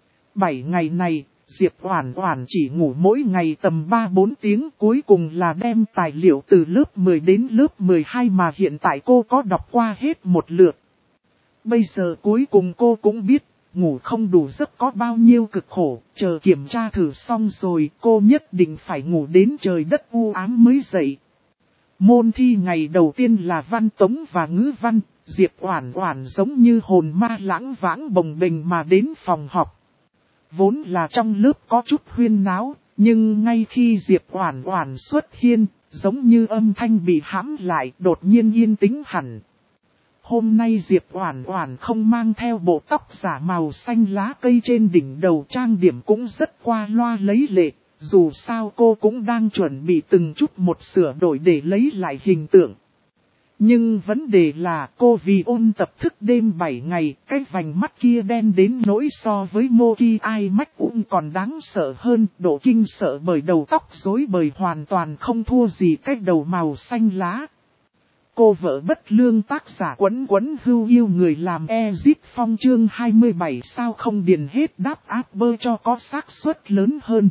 S1: 7 ngày này, Diệp Oản Oản chỉ ngủ mỗi ngày tầm 3-4 tiếng, cuối cùng là đem tài liệu từ lớp 10 đến lớp 12 mà hiện tại cô có đọc qua hết một lượt. Bây giờ cuối cùng cô cũng biết, ngủ không đủ giấc có bao nhiêu cực khổ, chờ kiểm tra thử xong rồi cô nhất định phải ngủ đến trời đất u ám mới dậy. Môn thi ngày đầu tiên là văn tống và ngữ văn, Diệp Oản Oản giống như hồn ma lãng vãng bồng bềnh mà đến phòng học. Vốn là trong lớp có chút huyên náo, nhưng ngay khi Diệp Oản Oản xuất hiện, giống như âm thanh bị hãm lại, đột nhiên yên tĩnh hẳn. Hôm nay Diệp Oản Oản không mang theo bộ tóc giả màu xanh lá cây trên đỉnh đầu, trang điểm cũng rất qua loa lấy lệ, dù sao cô cũng đang chuẩn bị từng chút một sửa đổi để lấy lại hình tượng. Nhưng vấn đề là cô vì ôn tập thức đêm 7 ngày, cái vành mắt kia đen đến nỗi so với Moki Ai Mách còn đáng sợ hơn, độ kinh sợ bởi đầu tóc rối bời hoàn toàn không thua gì cái đầu màu xanh lá. Cô vợ bất lương tác giả Quấn Quấn Hưu yêu người làm Ezit Phong chương 27 sao không điền hết đáp áp bơ cho có xác suất lớn hơn.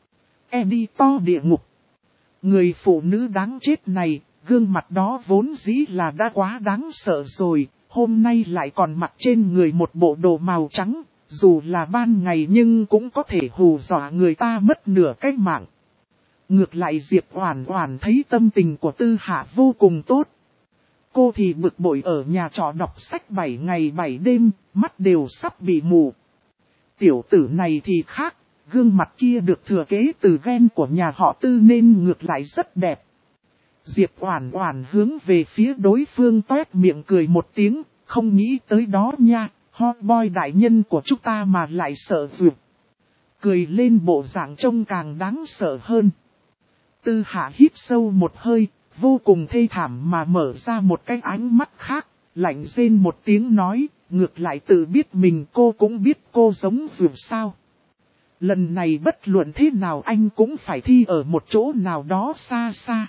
S1: Editor địa ngục. Người phụ nữ đáng chết này, gương mặt đó vốn dĩ là đã quá đáng sợ rồi, hôm nay lại còn mặc trên người một bộ đồ màu trắng, dù là ban ngày nhưng cũng có thể hù dọa người ta mất nửa cái mạng. Ngược lại Diệp Oản Oản thấy tâm tình của Tư Hạ vô cùng tốt. Cô thì bực bội ở nhà trọ đọc sách 7 ngày 7 đêm, mắt đều sắp bị mù. Tiểu tử này thì khác, gương mặt kia được thừa kế từ gen của nhà họ Tư nên ngược lại rất đẹp. Diệp Oản Oản hướng về phía đối phương toét miệng cười một tiếng, không nghĩ tới đó nha, hot boy đại nhân của chúng ta mà lại sợ vượt. Cười lên bộ dạng trông càng đáng sợ hơn. Tư Hạ hít sâu một hơi, vô cùng thê thảm mà mở ra một cái ánh mắt khác, lạnh rên một tiếng nói, ngược lại tự biết mình cô cũng biết cô giống vượt sao. Lần này bất luận thế nào anh cũng phải thi ở một chỗ nào đó xa xa.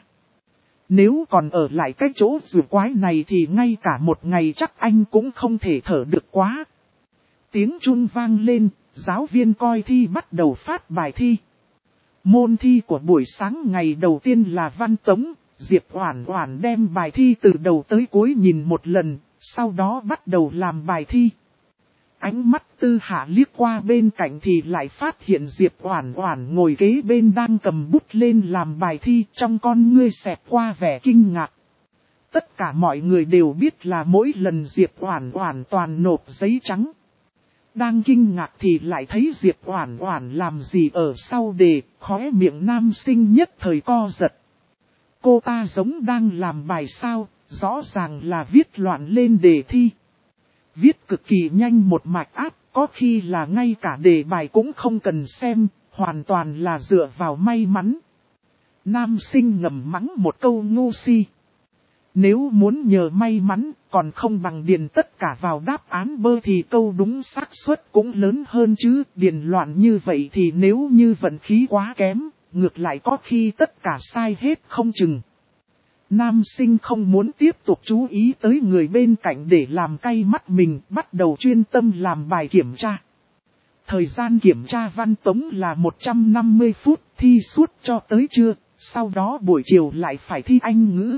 S1: Nếu còn ở lại cái chỗ rùa quái này thì ngay cả một ngày chắc anh cũng không thể thở được quá. Tiếng chuông vang lên, giáo viên coi thi bắt đầu phát bài thi. Môn thi của buổi sáng ngày đầu tiên là văn tống, Diệp Oản Oản đem bài thi từ đầu tới cuối nhìn một lần, sau đó bắt đầu làm bài thi. Ánh mắt Tư Hạ liếc qua bên cạnh thì lại phát hiện Diệp Oản Oản ngồi kế bên đang cầm bút lên làm bài thi, trong con ngươi xẹt qua vẻ kinh ngạc. Tất cả mọi người đều biết là mỗi lần Diệp Oản Oản toàn nộp giấy trắng. Đang kinh ngạc thì lại thấy Diệp Oản Oản làm gì ở sau đề, khóe miệng nam sinh nhất thời co giật. Cô ta giống đang làm bài sao, rõ ràng là viết loạn lên đề thi. Viết cực kỳ nhanh một mạch áp, có khi là ngay cả đề bài cũng không cần xem, hoàn toàn là dựa vào may mắn. Nam sinh ngầm mắng một câu ngu si. Nếu muốn nhờ may mắn, còn không bằng điền tất cả vào đáp án bơ thì câu đúng xác suất cũng lớn hơn chứ, điền loạn như vậy thì nếu như vận khí quá kém, ngược lại có khi tất cả sai hết không chừng. Nam sinh không muốn tiếp tục chú ý tới người bên cạnh để làm cay mắt mình, bắt đầu chuyên tâm làm bài kiểm tra. Thời gian kiểm tra văn tống là 150 phút, thi suốt cho tới trưa, sau đó buổi chiều lại phải thi Anh ngữ.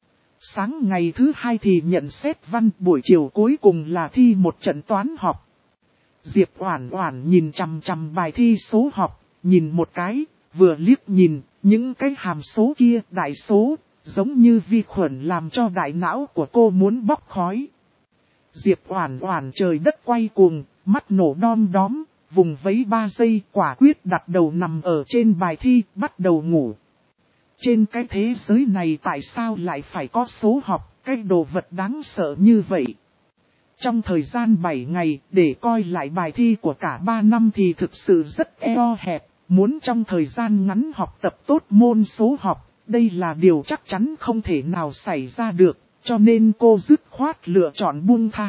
S1: Sáng ngày thứ hai thì nhận xét văn, buổi chiều cuối cùng là thi một trận toán học. Diệp Oản Oản nhìn chằm chằm bài thi số học, nhìn một cái, vừa liếc nhìn, những cái hàm số kia, đại số, giống như vi khuẩn làm cho đại não của cô muốn bốc khói. Diệp Oản Oản trời đất quay cuồng, mắt nổ đom đóm, vùng vẫy 3 giây, quả quyết đặt đầu nằm ở trên bài thi, bắt đầu ngủ. Trên cái thế giới này tại sao lại phải có số học, cái đồ vật đáng sợ như vậy? Trong thời gian 7 ngày, để coi lại bài thi của cả 3 năm thì thực sự rất eo hẹp, muốn trong thời gian ngắn học tập tốt môn số học, đây là điều chắc chắn không thể nào xảy ra được, cho nên cô dứt khoát lựa chọn buông tha.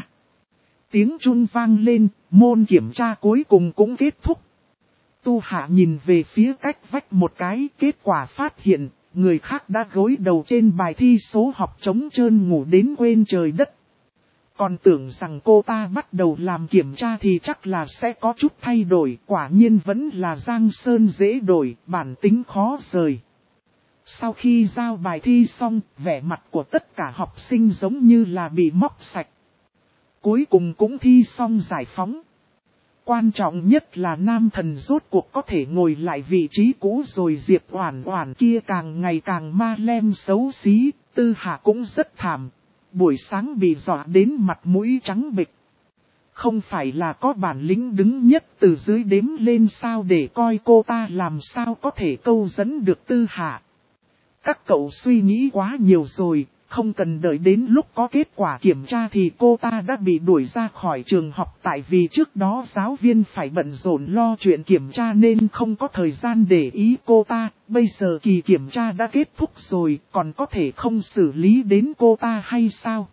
S1: Tiếng chuông vang lên, môn kiểm tra cuối cùng cũng kết thúc. Tu Hạ nhìn về phía cách vách một cái, kết quả phát hiện, người khác đã gối đầu trên bài thi số học trống trơn ngủ đến quên trời đất. Còn tưởng rằng cô ta bắt đầu làm kiểm tra thì chắc là sẽ có chút thay đổi, quả nhiên vẫn là giang sơn dễ đổi, bản tính khó rời. Sau khi giao bài thi xong, vẻ mặt của tất cả học sinh giống như là bị móc sạch. Cuối cùng cũng thi xong giải phóng. Quan trọng nhất là nam thần rốt cuộc có thể ngồi lại vị trí cũ rồi. Diệp Oản Oản kia càng ngày càng ma lem xấu xí, Tư Hạ cũng rất thảm. Buổi sáng bị dọa đến mặt mũi trắng bệch. Không phải là có bản lĩnh đứng nhất từ dưới đếm lên sao để coi cô ta làm sao có thể câu dẫn được Tư Hạ. Các cậu suy nghĩ quá nhiều rồi, không cần đợi đến lúc có kết quả kiểm tra thì cô ta đã bị đuổi ra khỏi trường học, tại vì trước đó giáo viên phải bận rộn lo chuyện kiểm tra nên không có thời gian để ý cô ta. Bây giờ kỳ kiểm tra đã kết thúc rồi, còn có thể không xử lý đến cô ta hay sao?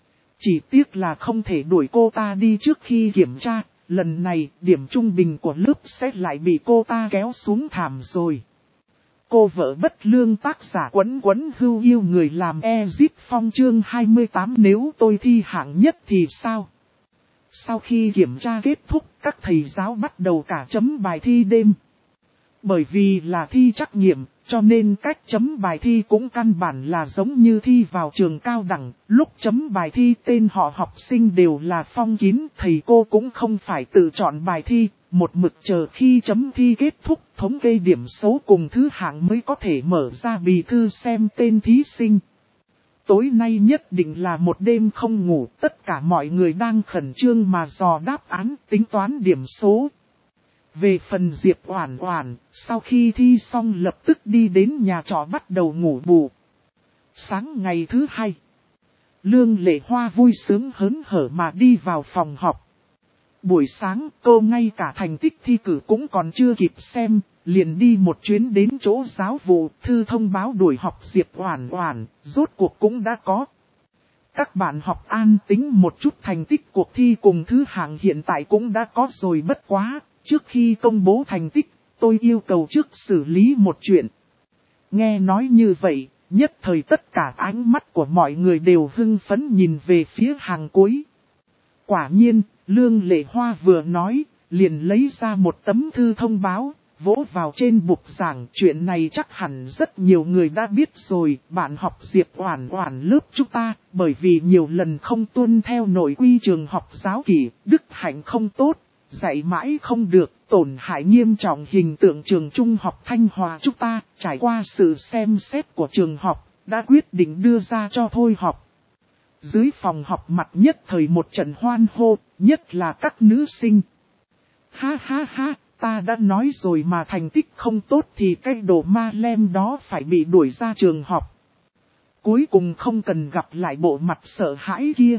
S1: Chỉ tiếc là không thể đuổi cô ta đi trước khi kiểm tra, lần này điểm trung bình của lớp sẽ lại bị cô ta kéo xuống thảm rồi. Cô vợ bất lương tác giả Quấn Quấn Hưu yêu người làm Ezip Phong chương 28 nếu tôi thi hạng nhất thì sao? Sau khi kiểm tra kết thúc, các thầy giáo bắt đầu cả chấm bài thi đêm. Bởi vì là thi trắc nghiệm, cho nên cách chấm bài thi cũng căn bản là giống như thi vào trường cao đẳng. Lúc chấm bài thi tên họ học sinh đều là phong kín, thầy cô cũng không phải tự chọn bài thi. Một mực chờ khi chấm thi kết thúc, thống kê điểm số cùng thứ hạng mới có thể mở ra bì thư xem tên thí sinh. Tối nay nhất định là một đêm không ngủ, tất cả mọi người đang khẩn trương mà dò đáp án, tính toán điểm số. Về phần Diệp Oản Oản, sau khi thi xong lập tức đi đến nhà trọ bắt đầu ngủ bù. Sáng ngày thứ hai, Lương Lệ Hoa vui sướng hớn hở mà đi vào phòng học. Buổi sáng cô ngay cả thành tích thi cử cũng còn chưa kịp xem, liền đi một chuyến đến chỗ giáo vụ, thư thông báo đuổi học Diệp Oản Oản, rốt cuộc cũng đã có. Các bạn học an tính một chút, thành tích cuộc thi cùng thứ hạng hiện tại cũng đã có rồi, bất quá, trước khi công bố thành tích, tôi yêu cầu trước xử lý một chuyện. Nghe nói như vậy, nhất thời tất cả ánh mắt của mọi người đều hưng phấn nhìn về phía hàng cuối. Quả nhiên, Lương Lệ Hoa vừa nói, liền lấy ra một tấm thư thông báo, vỗ vào trên bục giảng. Chuyện này chắc hẳn rất nhiều người đã biết rồi, bạn học Diệp Oản Oản lớp chúng ta, bởi vì nhiều lần không tuân theo nội quy trường học giáo kỷ, đức hạnh không tốt, dạy mãi không được, tổn hại nghiêm trọng hình tượng trường trung học Thanh Hòa chúng ta, trải qua sự xem xét của trường học, đã quyết định đưa ra cho thôi học. Dưới phòng học mặt nhất thời một trận hoan hô, nhất là các nữ sinh. Ha ha ha, ta đã nói rồi mà, thành tích không tốt thì cái đồ ma lem đó phải bị đuổi ra trường học. Cuối cùng không cần gặp lại bộ mặt sợ hãi kia.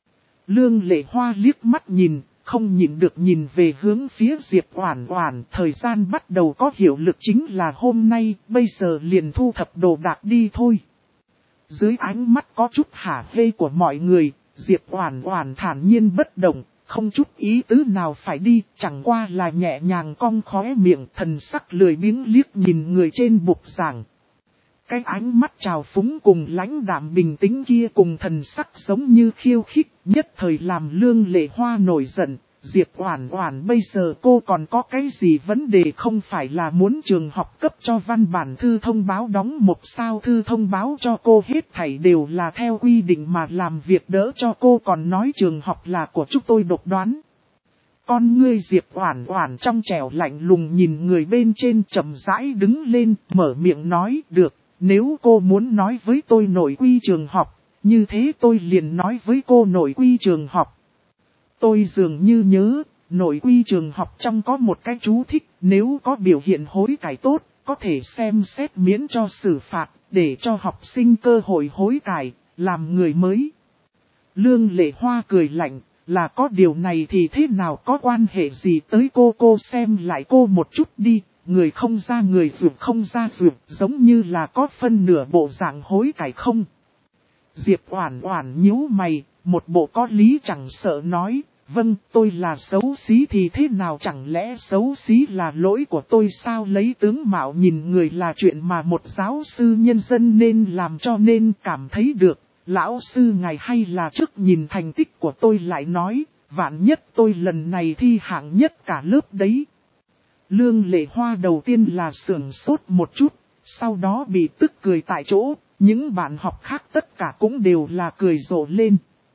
S1: Lương Lệ Hoa liếc mắt nhìn, không nhịn được nhìn về hướng phía Diệp Oản Oản. Thời gian bắt đầu có hiệu lực chính là hôm nay, bây giờ liền thu thập đồ đạc đi thôi. Dưới ánh mắt có chút hả hê của mọi người, Diệp Oản Oản thản nhiên bất động, không chút ý tứ nào phải đi, chẳng qua là nhẹ nhàng cong khóe miệng, thần sắc lười biếng liếc nhìn người trên bục giảng. Cái ánh mắt trào phúng cùng lãnh đạm bình tĩnh kia cùng thần sắc giống như khiêu khích, nhất thời làm Lương Lệ Hoa nổi giận, Diệp Oản Oản bây giờ cô còn có cái gì vấn đề không phải là muốn trường học cấp cho văn bản thư thông báo đóng một sao thư thông báo cho cô hết thảy đều là theo quy định mà làm việc đỡ cho cô còn nói trường học là của chúng tôi độc đoán. Con ngươi Diệp Oản Oản trong trẻo lạnh lùng nhìn người bên trên chậm rãi đứng lên mở miệng nói được, nếu cô muốn nói với tôi nội quy trường học, như thế tôi liền nói với cô nội quy trường học. Tôi dường như nhớ, nội quy trường học trong có một cái chú thích, nếu có biểu hiện hối cải tốt, có thể xem xét miễn cho xử phạt, để cho học sinh cơ hội hối cải, làm người mới. Lương Lệ Hoa cười lạnh, là có điều này thì thế nào có quan hệ gì tới cô xem lại cô một chút đi, người không ra người dược không ra dược, giống như là có phân nửa bộ dạng hối cải không. Diệp Oản Oản nhíu mày, một bộ có lý chẳng sợ nói, vâng, tôi là xấu xí thì thế nào chẳng lẽ xấu xí là lỗi của tôi sao lấy tướng mạo nhìn người là chuyện mà một giáo sư nhân dân nên làm cho nên cảm thấy được. Lão sư ngài hay là trước nhìn thành tích của tôi lại nói, vạn nhất tôi lần này thi hạng nhất cả lớp đấy. Lương Lệ Hoa đầu tiên là sửng sốt một chút, sau đó bị tức cười tại chỗ, những bạn học khác tất cả cũng đều là cười rộ lên.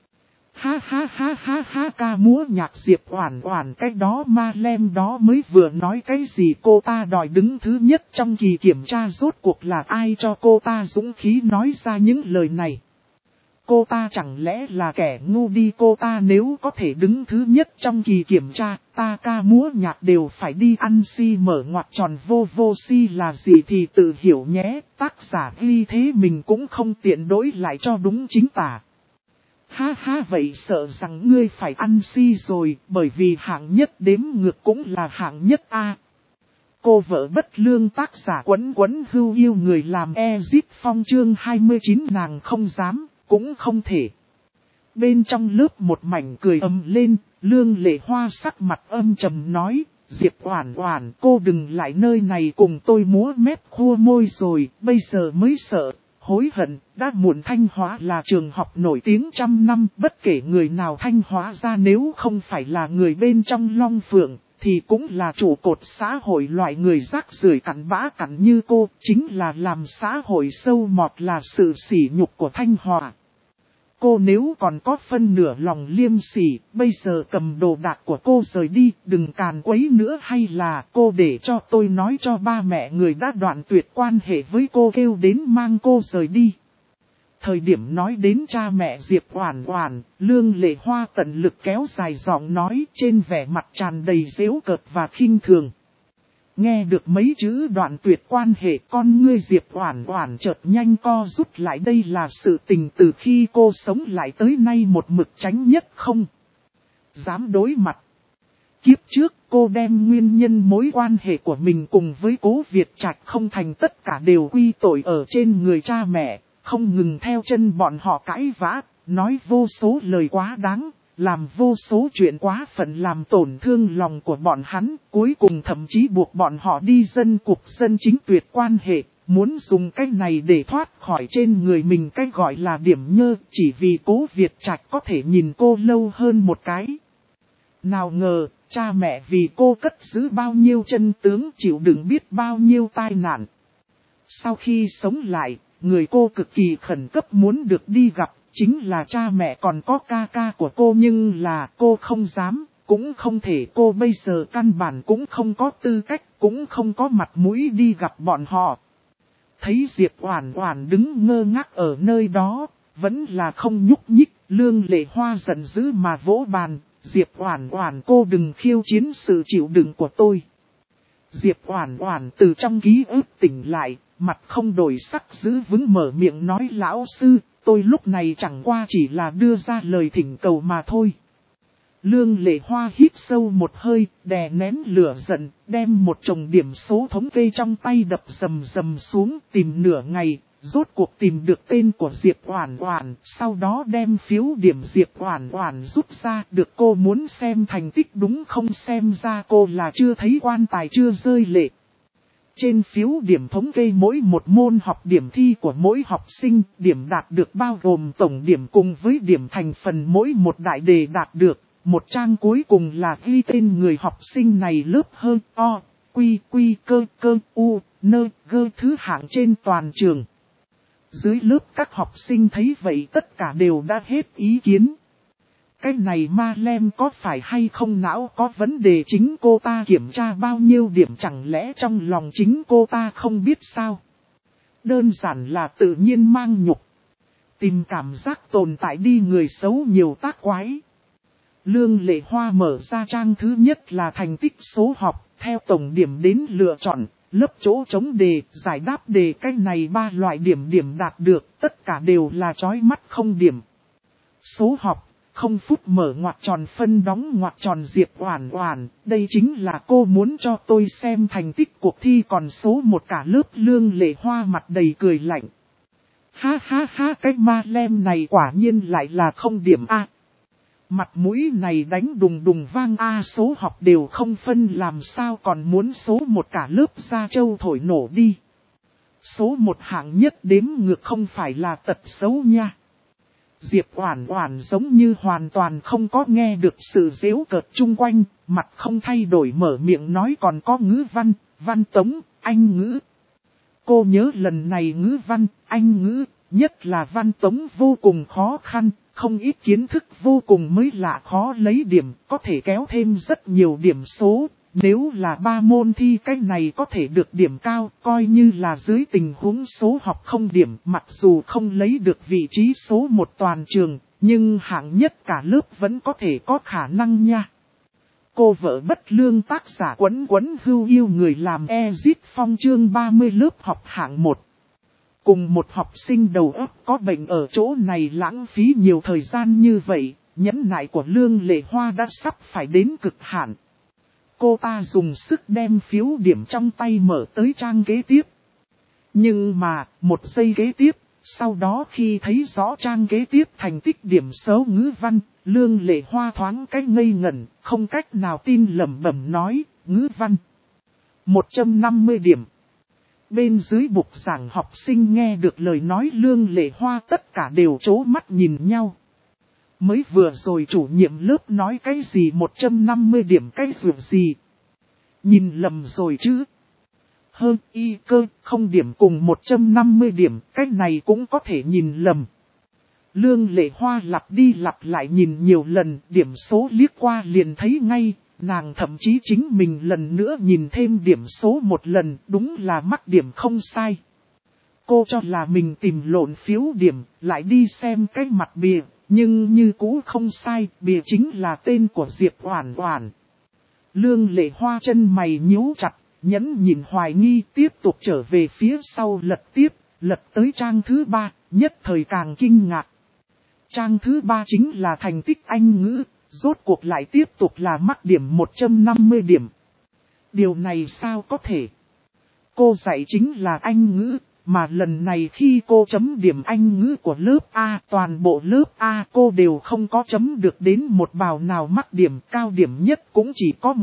S1: Ha ha ha ha ha ca múa nhạc Diệp Oản Oản cái đó ma lem đó mới vừa nói cái gì cô ta đòi đứng thứ nhất trong kỳ kiểm tra rốt cuộc là ai cho cô ta dũng khí nói ra những lời này. Cô ta chẳng lẽ là kẻ ngu đi cô ta nếu có thể đứng thứ nhất trong kỳ kiểm tra, ta ca múa nhạc đều phải đi ăn si mở ngoặc tròn vô si là gì thì tự hiểu nhé, tác giả ghi thế mình cũng không tiện đối lại cho đúng chính tả. Ha ha vậy sợ rằng ngươi phải ăn si rồi, bởi vì hạng nhất đếm ngược cũng là hạng nhất A. Cô vợ bất lương tác giả quấn quấn hưu yêu người làm Ezip Phong chương 29 nàng không dám. Cũng không thể. Bên trong lớp một mảnh cười ầm lên, Lương Lệ Hoa sắc mặt âm trầm nói, Diệp Oản Oản cô đừng lại nơi này cùng tôi múa mép khua môi rồi, bây giờ mới sợ, hối hận, đã muộn. Thanh Hóa là trường học nổi tiếng trăm năm, bất kể người nào Thanh Hóa ra nếu không phải là người bên trong Long Phượng, thì cũng là trụ cột xã hội loại người rác rưởi cặn bã cặn như cô, chính là làm xã hội sâu mọt là sự sỉ nhục của Thanh Hóa. Cô nếu còn có phân nửa lòng liêm sỉ, bây giờ cầm đồ đạc của cô rời đi, đừng càn quấy nữa hay là cô để cho tôi nói cho ba mẹ người đã đoạn tuyệt quan hệ với cô kêu đến mang cô rời đi. Thời điểm nói đến cha mẹ Diệp Oản Oản, Lương Lệ Hoa tận lực kéo dài giọng nói trên vẻ mặt tràn đầy giễu cợt và khinh thường. Nghe được mấy chữ đoạn tuyệt quan hệ con ngươi Diệp Oản Oản chợt nhanh co rút lại đây là sự tình từ khi cô sống lại tới nay một mực tránh nhất không dám đối mặt. Kiếp trước cô đem nguyên nhân mối quan hệ của mình cùng với Cố Việt Trạch không thành tất cả đều quy tội ở trên người cha mẹ, không ngừng theo chân bọn họ cãi vã, nói vô số lời quá đáng. Làm vô số chuyện quá phận làm tổn thương lòng của bọn hắn, cuối cùng thậm chí buộc bọn họ đi dân cục dân chính tuyệt quan hệ, muốn dùng cách này để thoát khỏi trên người mình cái gọi là điểm nhơ, chỉ vì Cố Việt Trạch có thể nhìn cô lâu hơn một cái. Nào ngờ, cha mẹ vì cô cất giữ bao nhiêu chân tướng chịu đựng biết bao nhiêu tai nạn. Sau khi sống lại, người cô cực kỳ khẩn cấp muốn được đi gặp. Chính là cha mẹ còn có ca ca của cô nhưng là cô không dám, cũng không thể cô bây giờ căn bản cũng không có tư cách, cũng không có mặt mũi đi gặp bọn họ. Thấy Diệp Oản Oản đứng ngơ ngác ở nơi đó, vẫn là không nhúc nhích, Lương Lệ Hoa giận dữ mà vỗ bàn, Diệp Oản Oản cô đừng khiêu chiến sự chịu đựng của tôi. Diệp Oản Oản từ trong ký ức tỉnh lại, mặt không đổi sắc giữ vững mở miệng nói lão sư. Tôi lúc này chẳng qua chỉ là đưa ra lời thỉnh cầu mà thôi. Lương Lệ Hoa hít sâu một hơi, đè nén lửa giận, đem một chồng điểm số thống kê trong tay đập rầm rầm xuống, tìm nửa ngày, rốt cuộc tìm được tên của Diệp Oản Oản, sau đó đem phiếu điểm Diệp Oản Oản rút ra, được cô muốn xem thành tích đúng không xem ra cô là chưa thấy quan tài chưa rơi lệ. Trên phiếu điểm thống kê mỗi một môn học điểm thi của mỗi học sinh, điểm đạt được bao gồm tổng điểm cùng với điểm thành phần mỗi một đại đề đạt được, một trang cuối cùng là ghi tên người học sinh này lớp hơn o, quy cơ u, nơ gơ thứ hạng trên toàn trường. Dưới lớp các học sinh thấy vậy tất cả đều đã hết ý kiến. Cái này ma lem có phải hay không não có vấn đề, chính cô ta kiểm tra bao nhiêu điểm chẳng lẽ trong lòng chính cô ta không biết sao? Đơn giản là tự nhiên mang nhục. Tìm cảm giác tồn tại đi, người xấu nhiều tác quái. Lương Lệ Hoa mở ra trang thứ nhất là thành tích số học, theo tổng điểm đến lựa chọn, lớp chỗ chống đề, giải đáp đề, cái này 3 loại điểm đạt được, tất cả đều là chói mắt không điểm. Số học, 0 phút mở ngoặc tròn phân đóng ngoặc tròn Diệp Oản Oản, đây chính là cô muốn cho tôi xem thành tích cuộc thi còn số 1 cả lớp. Lương Lệ Hoa mặt đầy cười lạnh. Ha ha ha, cái ma lem này quả nhiên lại là không điểm A. Mặt mũi này đánh đùng đùng vang A, số học đều không phân làm sao còn muốn số 1 cả lớp ra châu thổi nổ đi. Số 1 hạng nhất đếm ngược không phải là tật xấu nha. Diệp Oản Oản giống như hoàn toàn không có nghe được sự giễu cợt chung quanh, mặt không thay đổi mở miệng nói còn có ngữ văn, văn tống, Anh ngữ. Cô nhớ lần này ngữ văn, Anh ngữ, nhất là văn tống vô cùng khó khăn, không ít kiến thức vô cùng mới lạ khó lấy điểm, có thể kéo thêm rất nhiều điểm số. Nếu là 3 môn thi cái này có thể được điểm cao, coi như là dưới tình huống số học không điểm, mặc dù không lấy được vị trí số 1 toàn trường, nhưng hạng nhất cả lớp vẫn có thể có khả năng nha. Cô vợ bất lương tác giả Quấn Quấn Hưu yêu người làm Ezit Phong chương 30 lớp học hạng 1. Cùng một học sinh đầu óc có bệnh ở chỗ này lãng phí nhiều thời gian như vậy, nhẫn nại của Lương Lệ Hoa đã sắp phải đến cực hạn. Cô ta dùng sức đem phiếu điểm trong tay mở tới trang kế tiếp. Nhưng mà, một giây kế tiếp, sau đó khi thấy rõ trang kế tiếp thành tích điểm số ngữ văn, Lương Lệ Hoa thoáng cái ngây ngẩn, không cách nào tin lẩm bẩm nói, ngữ văn 150 điểm. Bên dưới bục giảng học sinh nghe được lời nói Lương Lệ Hoa tất cả đều trố mắt nhìn nhau. Mới vừa rồi chủ nhiệm lớp nói cái gì 150 điểm cái dù gì. Nhìn lầm rồi chứ. Hơn y cơ không điểm cùng 150 điểm, cái này cũng có thể nhìn lầm. Lương Lệ Hoa lặp đi lặp lại nhìn nhiều lần, điểm số liếc qua liền thấy ngay, nàng thậm chí chính mình lần nữa nhìn thêm điểm số một lần, đúng là mắc điểm không sai. Cô cho là mình tìm lộn phiếu điểm, lại đi xem cái mặt bìa, nhưng như cũ không sai, bìa chính là tên của Diệp Oản Oản. Lương Lệ Hoa chân mày nhíu chặt, nhẫn nhìn hoài nghi tiếp tục trở về phía sau lật tới trang thứ 3, nhất thời càng kinh ngạc. Trang thứ 3 chính là thành tích Anh ngữ, rốt cuộc lại tiếp tục là mắc điểm 150 điểm. Điều này sao có thể? Cô dạy chính là Anh ngữ, mà lần này khi cô chấm điểm Anh ngữ của lớp A, toàn bộ lớp A cô đều không có chấm được đến một bào nào mắc điểm, cao điểm nhất cũng chỉ có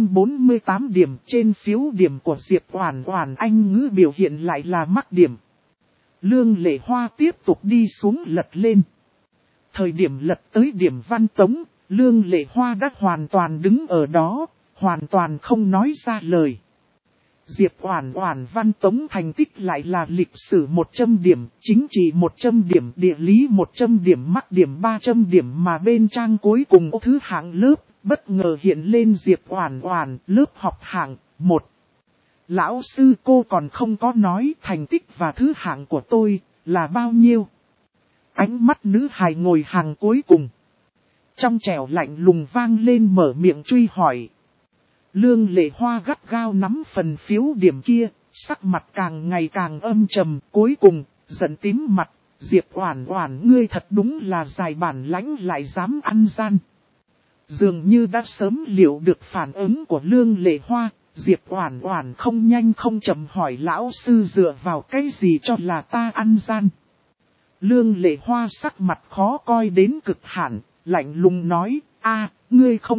S1: 148 điểm, trên phiếu điểm của Diệp Oản Oản Anh ngữ biểu hiện lại là mắc điểm. Lương Lệ Hoa tiếp tục đi xuống lật lên. Thời điểm lật tới điểm văn tống, Lương Lệ Hoa đã hoàn toàn đứng ở đó, hoàn toàn không nói ra lời. Diệp Oản Oản văn tống thành tích lại là lịch sử 100 điểm, chính trị 100 điểm, địa lý 100 điểm, mắc điểm 300 điểm mà bên trang cuối cùng thứ hạng lớp, bất ngờ hiện lên Diệp Oản Oản lớp học hạng 1. Lão sư cô còn không có nói thành tích và thứ hạng của tôi là bao nhiêu. Ánh mắt nữ hài ngồi hàng cuối cùng. Trong trẻo lạnh lùng vang lên mở miệng truy hỏi. Lương Lệ Hoa gắt gao nắm phần phiếu điểm kia, sắc mặt càng ngày càng âm trầm, cuối cùng, giận tím mặt, Diệp Oản Oản ngươi thật đúng là dài bản lãnh lại dám ăn gian. Dường như đã sớm liệu được phản ứng của Lương Lệ Hoa, Diệp Oản Oản không nhanh không chậm hỏi lão sư dựa vào cái gì cho là ta ăn gian. Lương Lệ Hoa sắc mặt khó coi đến cực hạn, lạnh lùng nói, ngươi không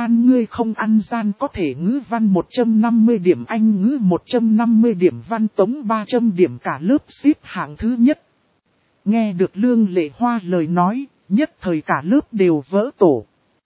S1: ăn gian có thể ngữ văn 150 điểm Anh ngữ 150 điểm văn tống 300 điểm cả lớp xếp hạng thứ nhất. Nghe được Lương Lệ Hoa lời nói, nhất thời cả lớp đều vỡ tổ.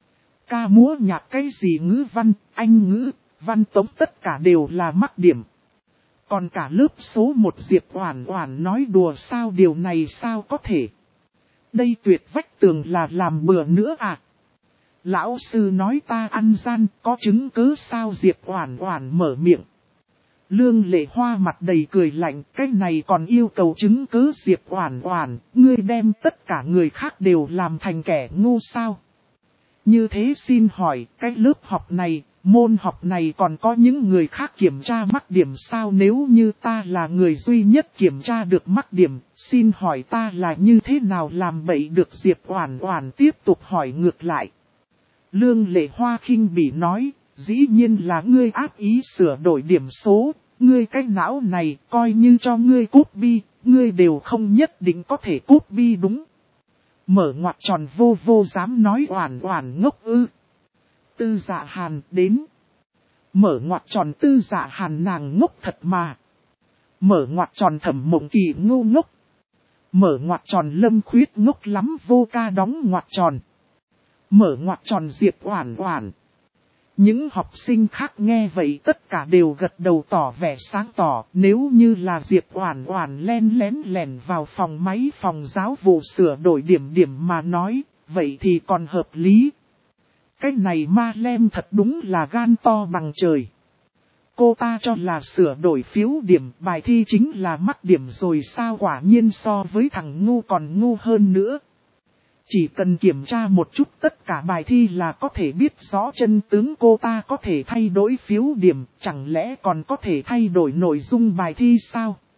S1: Ca múa nhạc cái gì ngữ văn, anh ngữ, văn tống tất cả đều là mắc điểm. Còn cả lớp số 1 Diệp Oản Oản nói đùa sao, điều này sao có thể. Đây tuyệt vách tường là làm bừa nữa à. Lão sư nói ta ăn gian, có chứng cứ sao? Diệp Oản Oản mở miệng. Lương Lệ Hoa mặt đầy cười lạnh, cái này còn yêu cầu chứng cứ? Diệp Oản Oản, ngươi đem tất cả người khác đều làm thành kẻ ngu sao? Như thế xin hỏi, cái lớp học này, môn học này còn có những người khác kiểm tra mắc điểm sao? Nếu như ta là người duy nhất kiểm tra được mắc điểm, xin hỏi ta là như thế nào làm bậy được? Diệp Oản Oản tiếp tục hỏi ngược lại. Lương Lệ Hoa khinh bỉ nói, dĩ nhiên là ngươi ác ý sửa đổi điểm số, ngươi cái não này coi như cho ngươi copy, ngươi đều không nhất định có thể copy đúng. Mở ngoặc tròn vô vô dám nói Oản Oản ngốc ư. Tư Dạ Hàn đến. Mở ngoặc tròn Tư Dạ Hàn nàng ngốc thật mà. Mở ngoặc tròn Thẩm Mộng Kỳ ngu ngốc. Mở ngoặc tròn Lâm Khuyết ngốc lắm vô ca đóng ngoặc tròn. Mở ngoặc tròn Diệp Oản Oản. Những học sinh khác nghe vậy tất cả đều gật đầu tỏ vẻ sáng tỏ. Nếu như là Diệp Oản Oản lén lẻn vào phòng máy phòng giáo vụ sửa đổi điểm mà nói, vậy thì còn hợp lý. Cái này Ma Lem thật đúng là gan to bằng trời. Cô ta cho là sửa đổi phiếu điểm bài thi chính là mắc điểm rồi sao? Quả nhiên so với thằng ngu còn ngu hơn nữa. Chỉ cần kiểm tra một chút tất cả bài thi là có thể biết rõ chân tướng. Cô ta có thể thay đổi phiếu điểm, chẳng lẽ còn có thể thay đổi nội dung bài thi sao?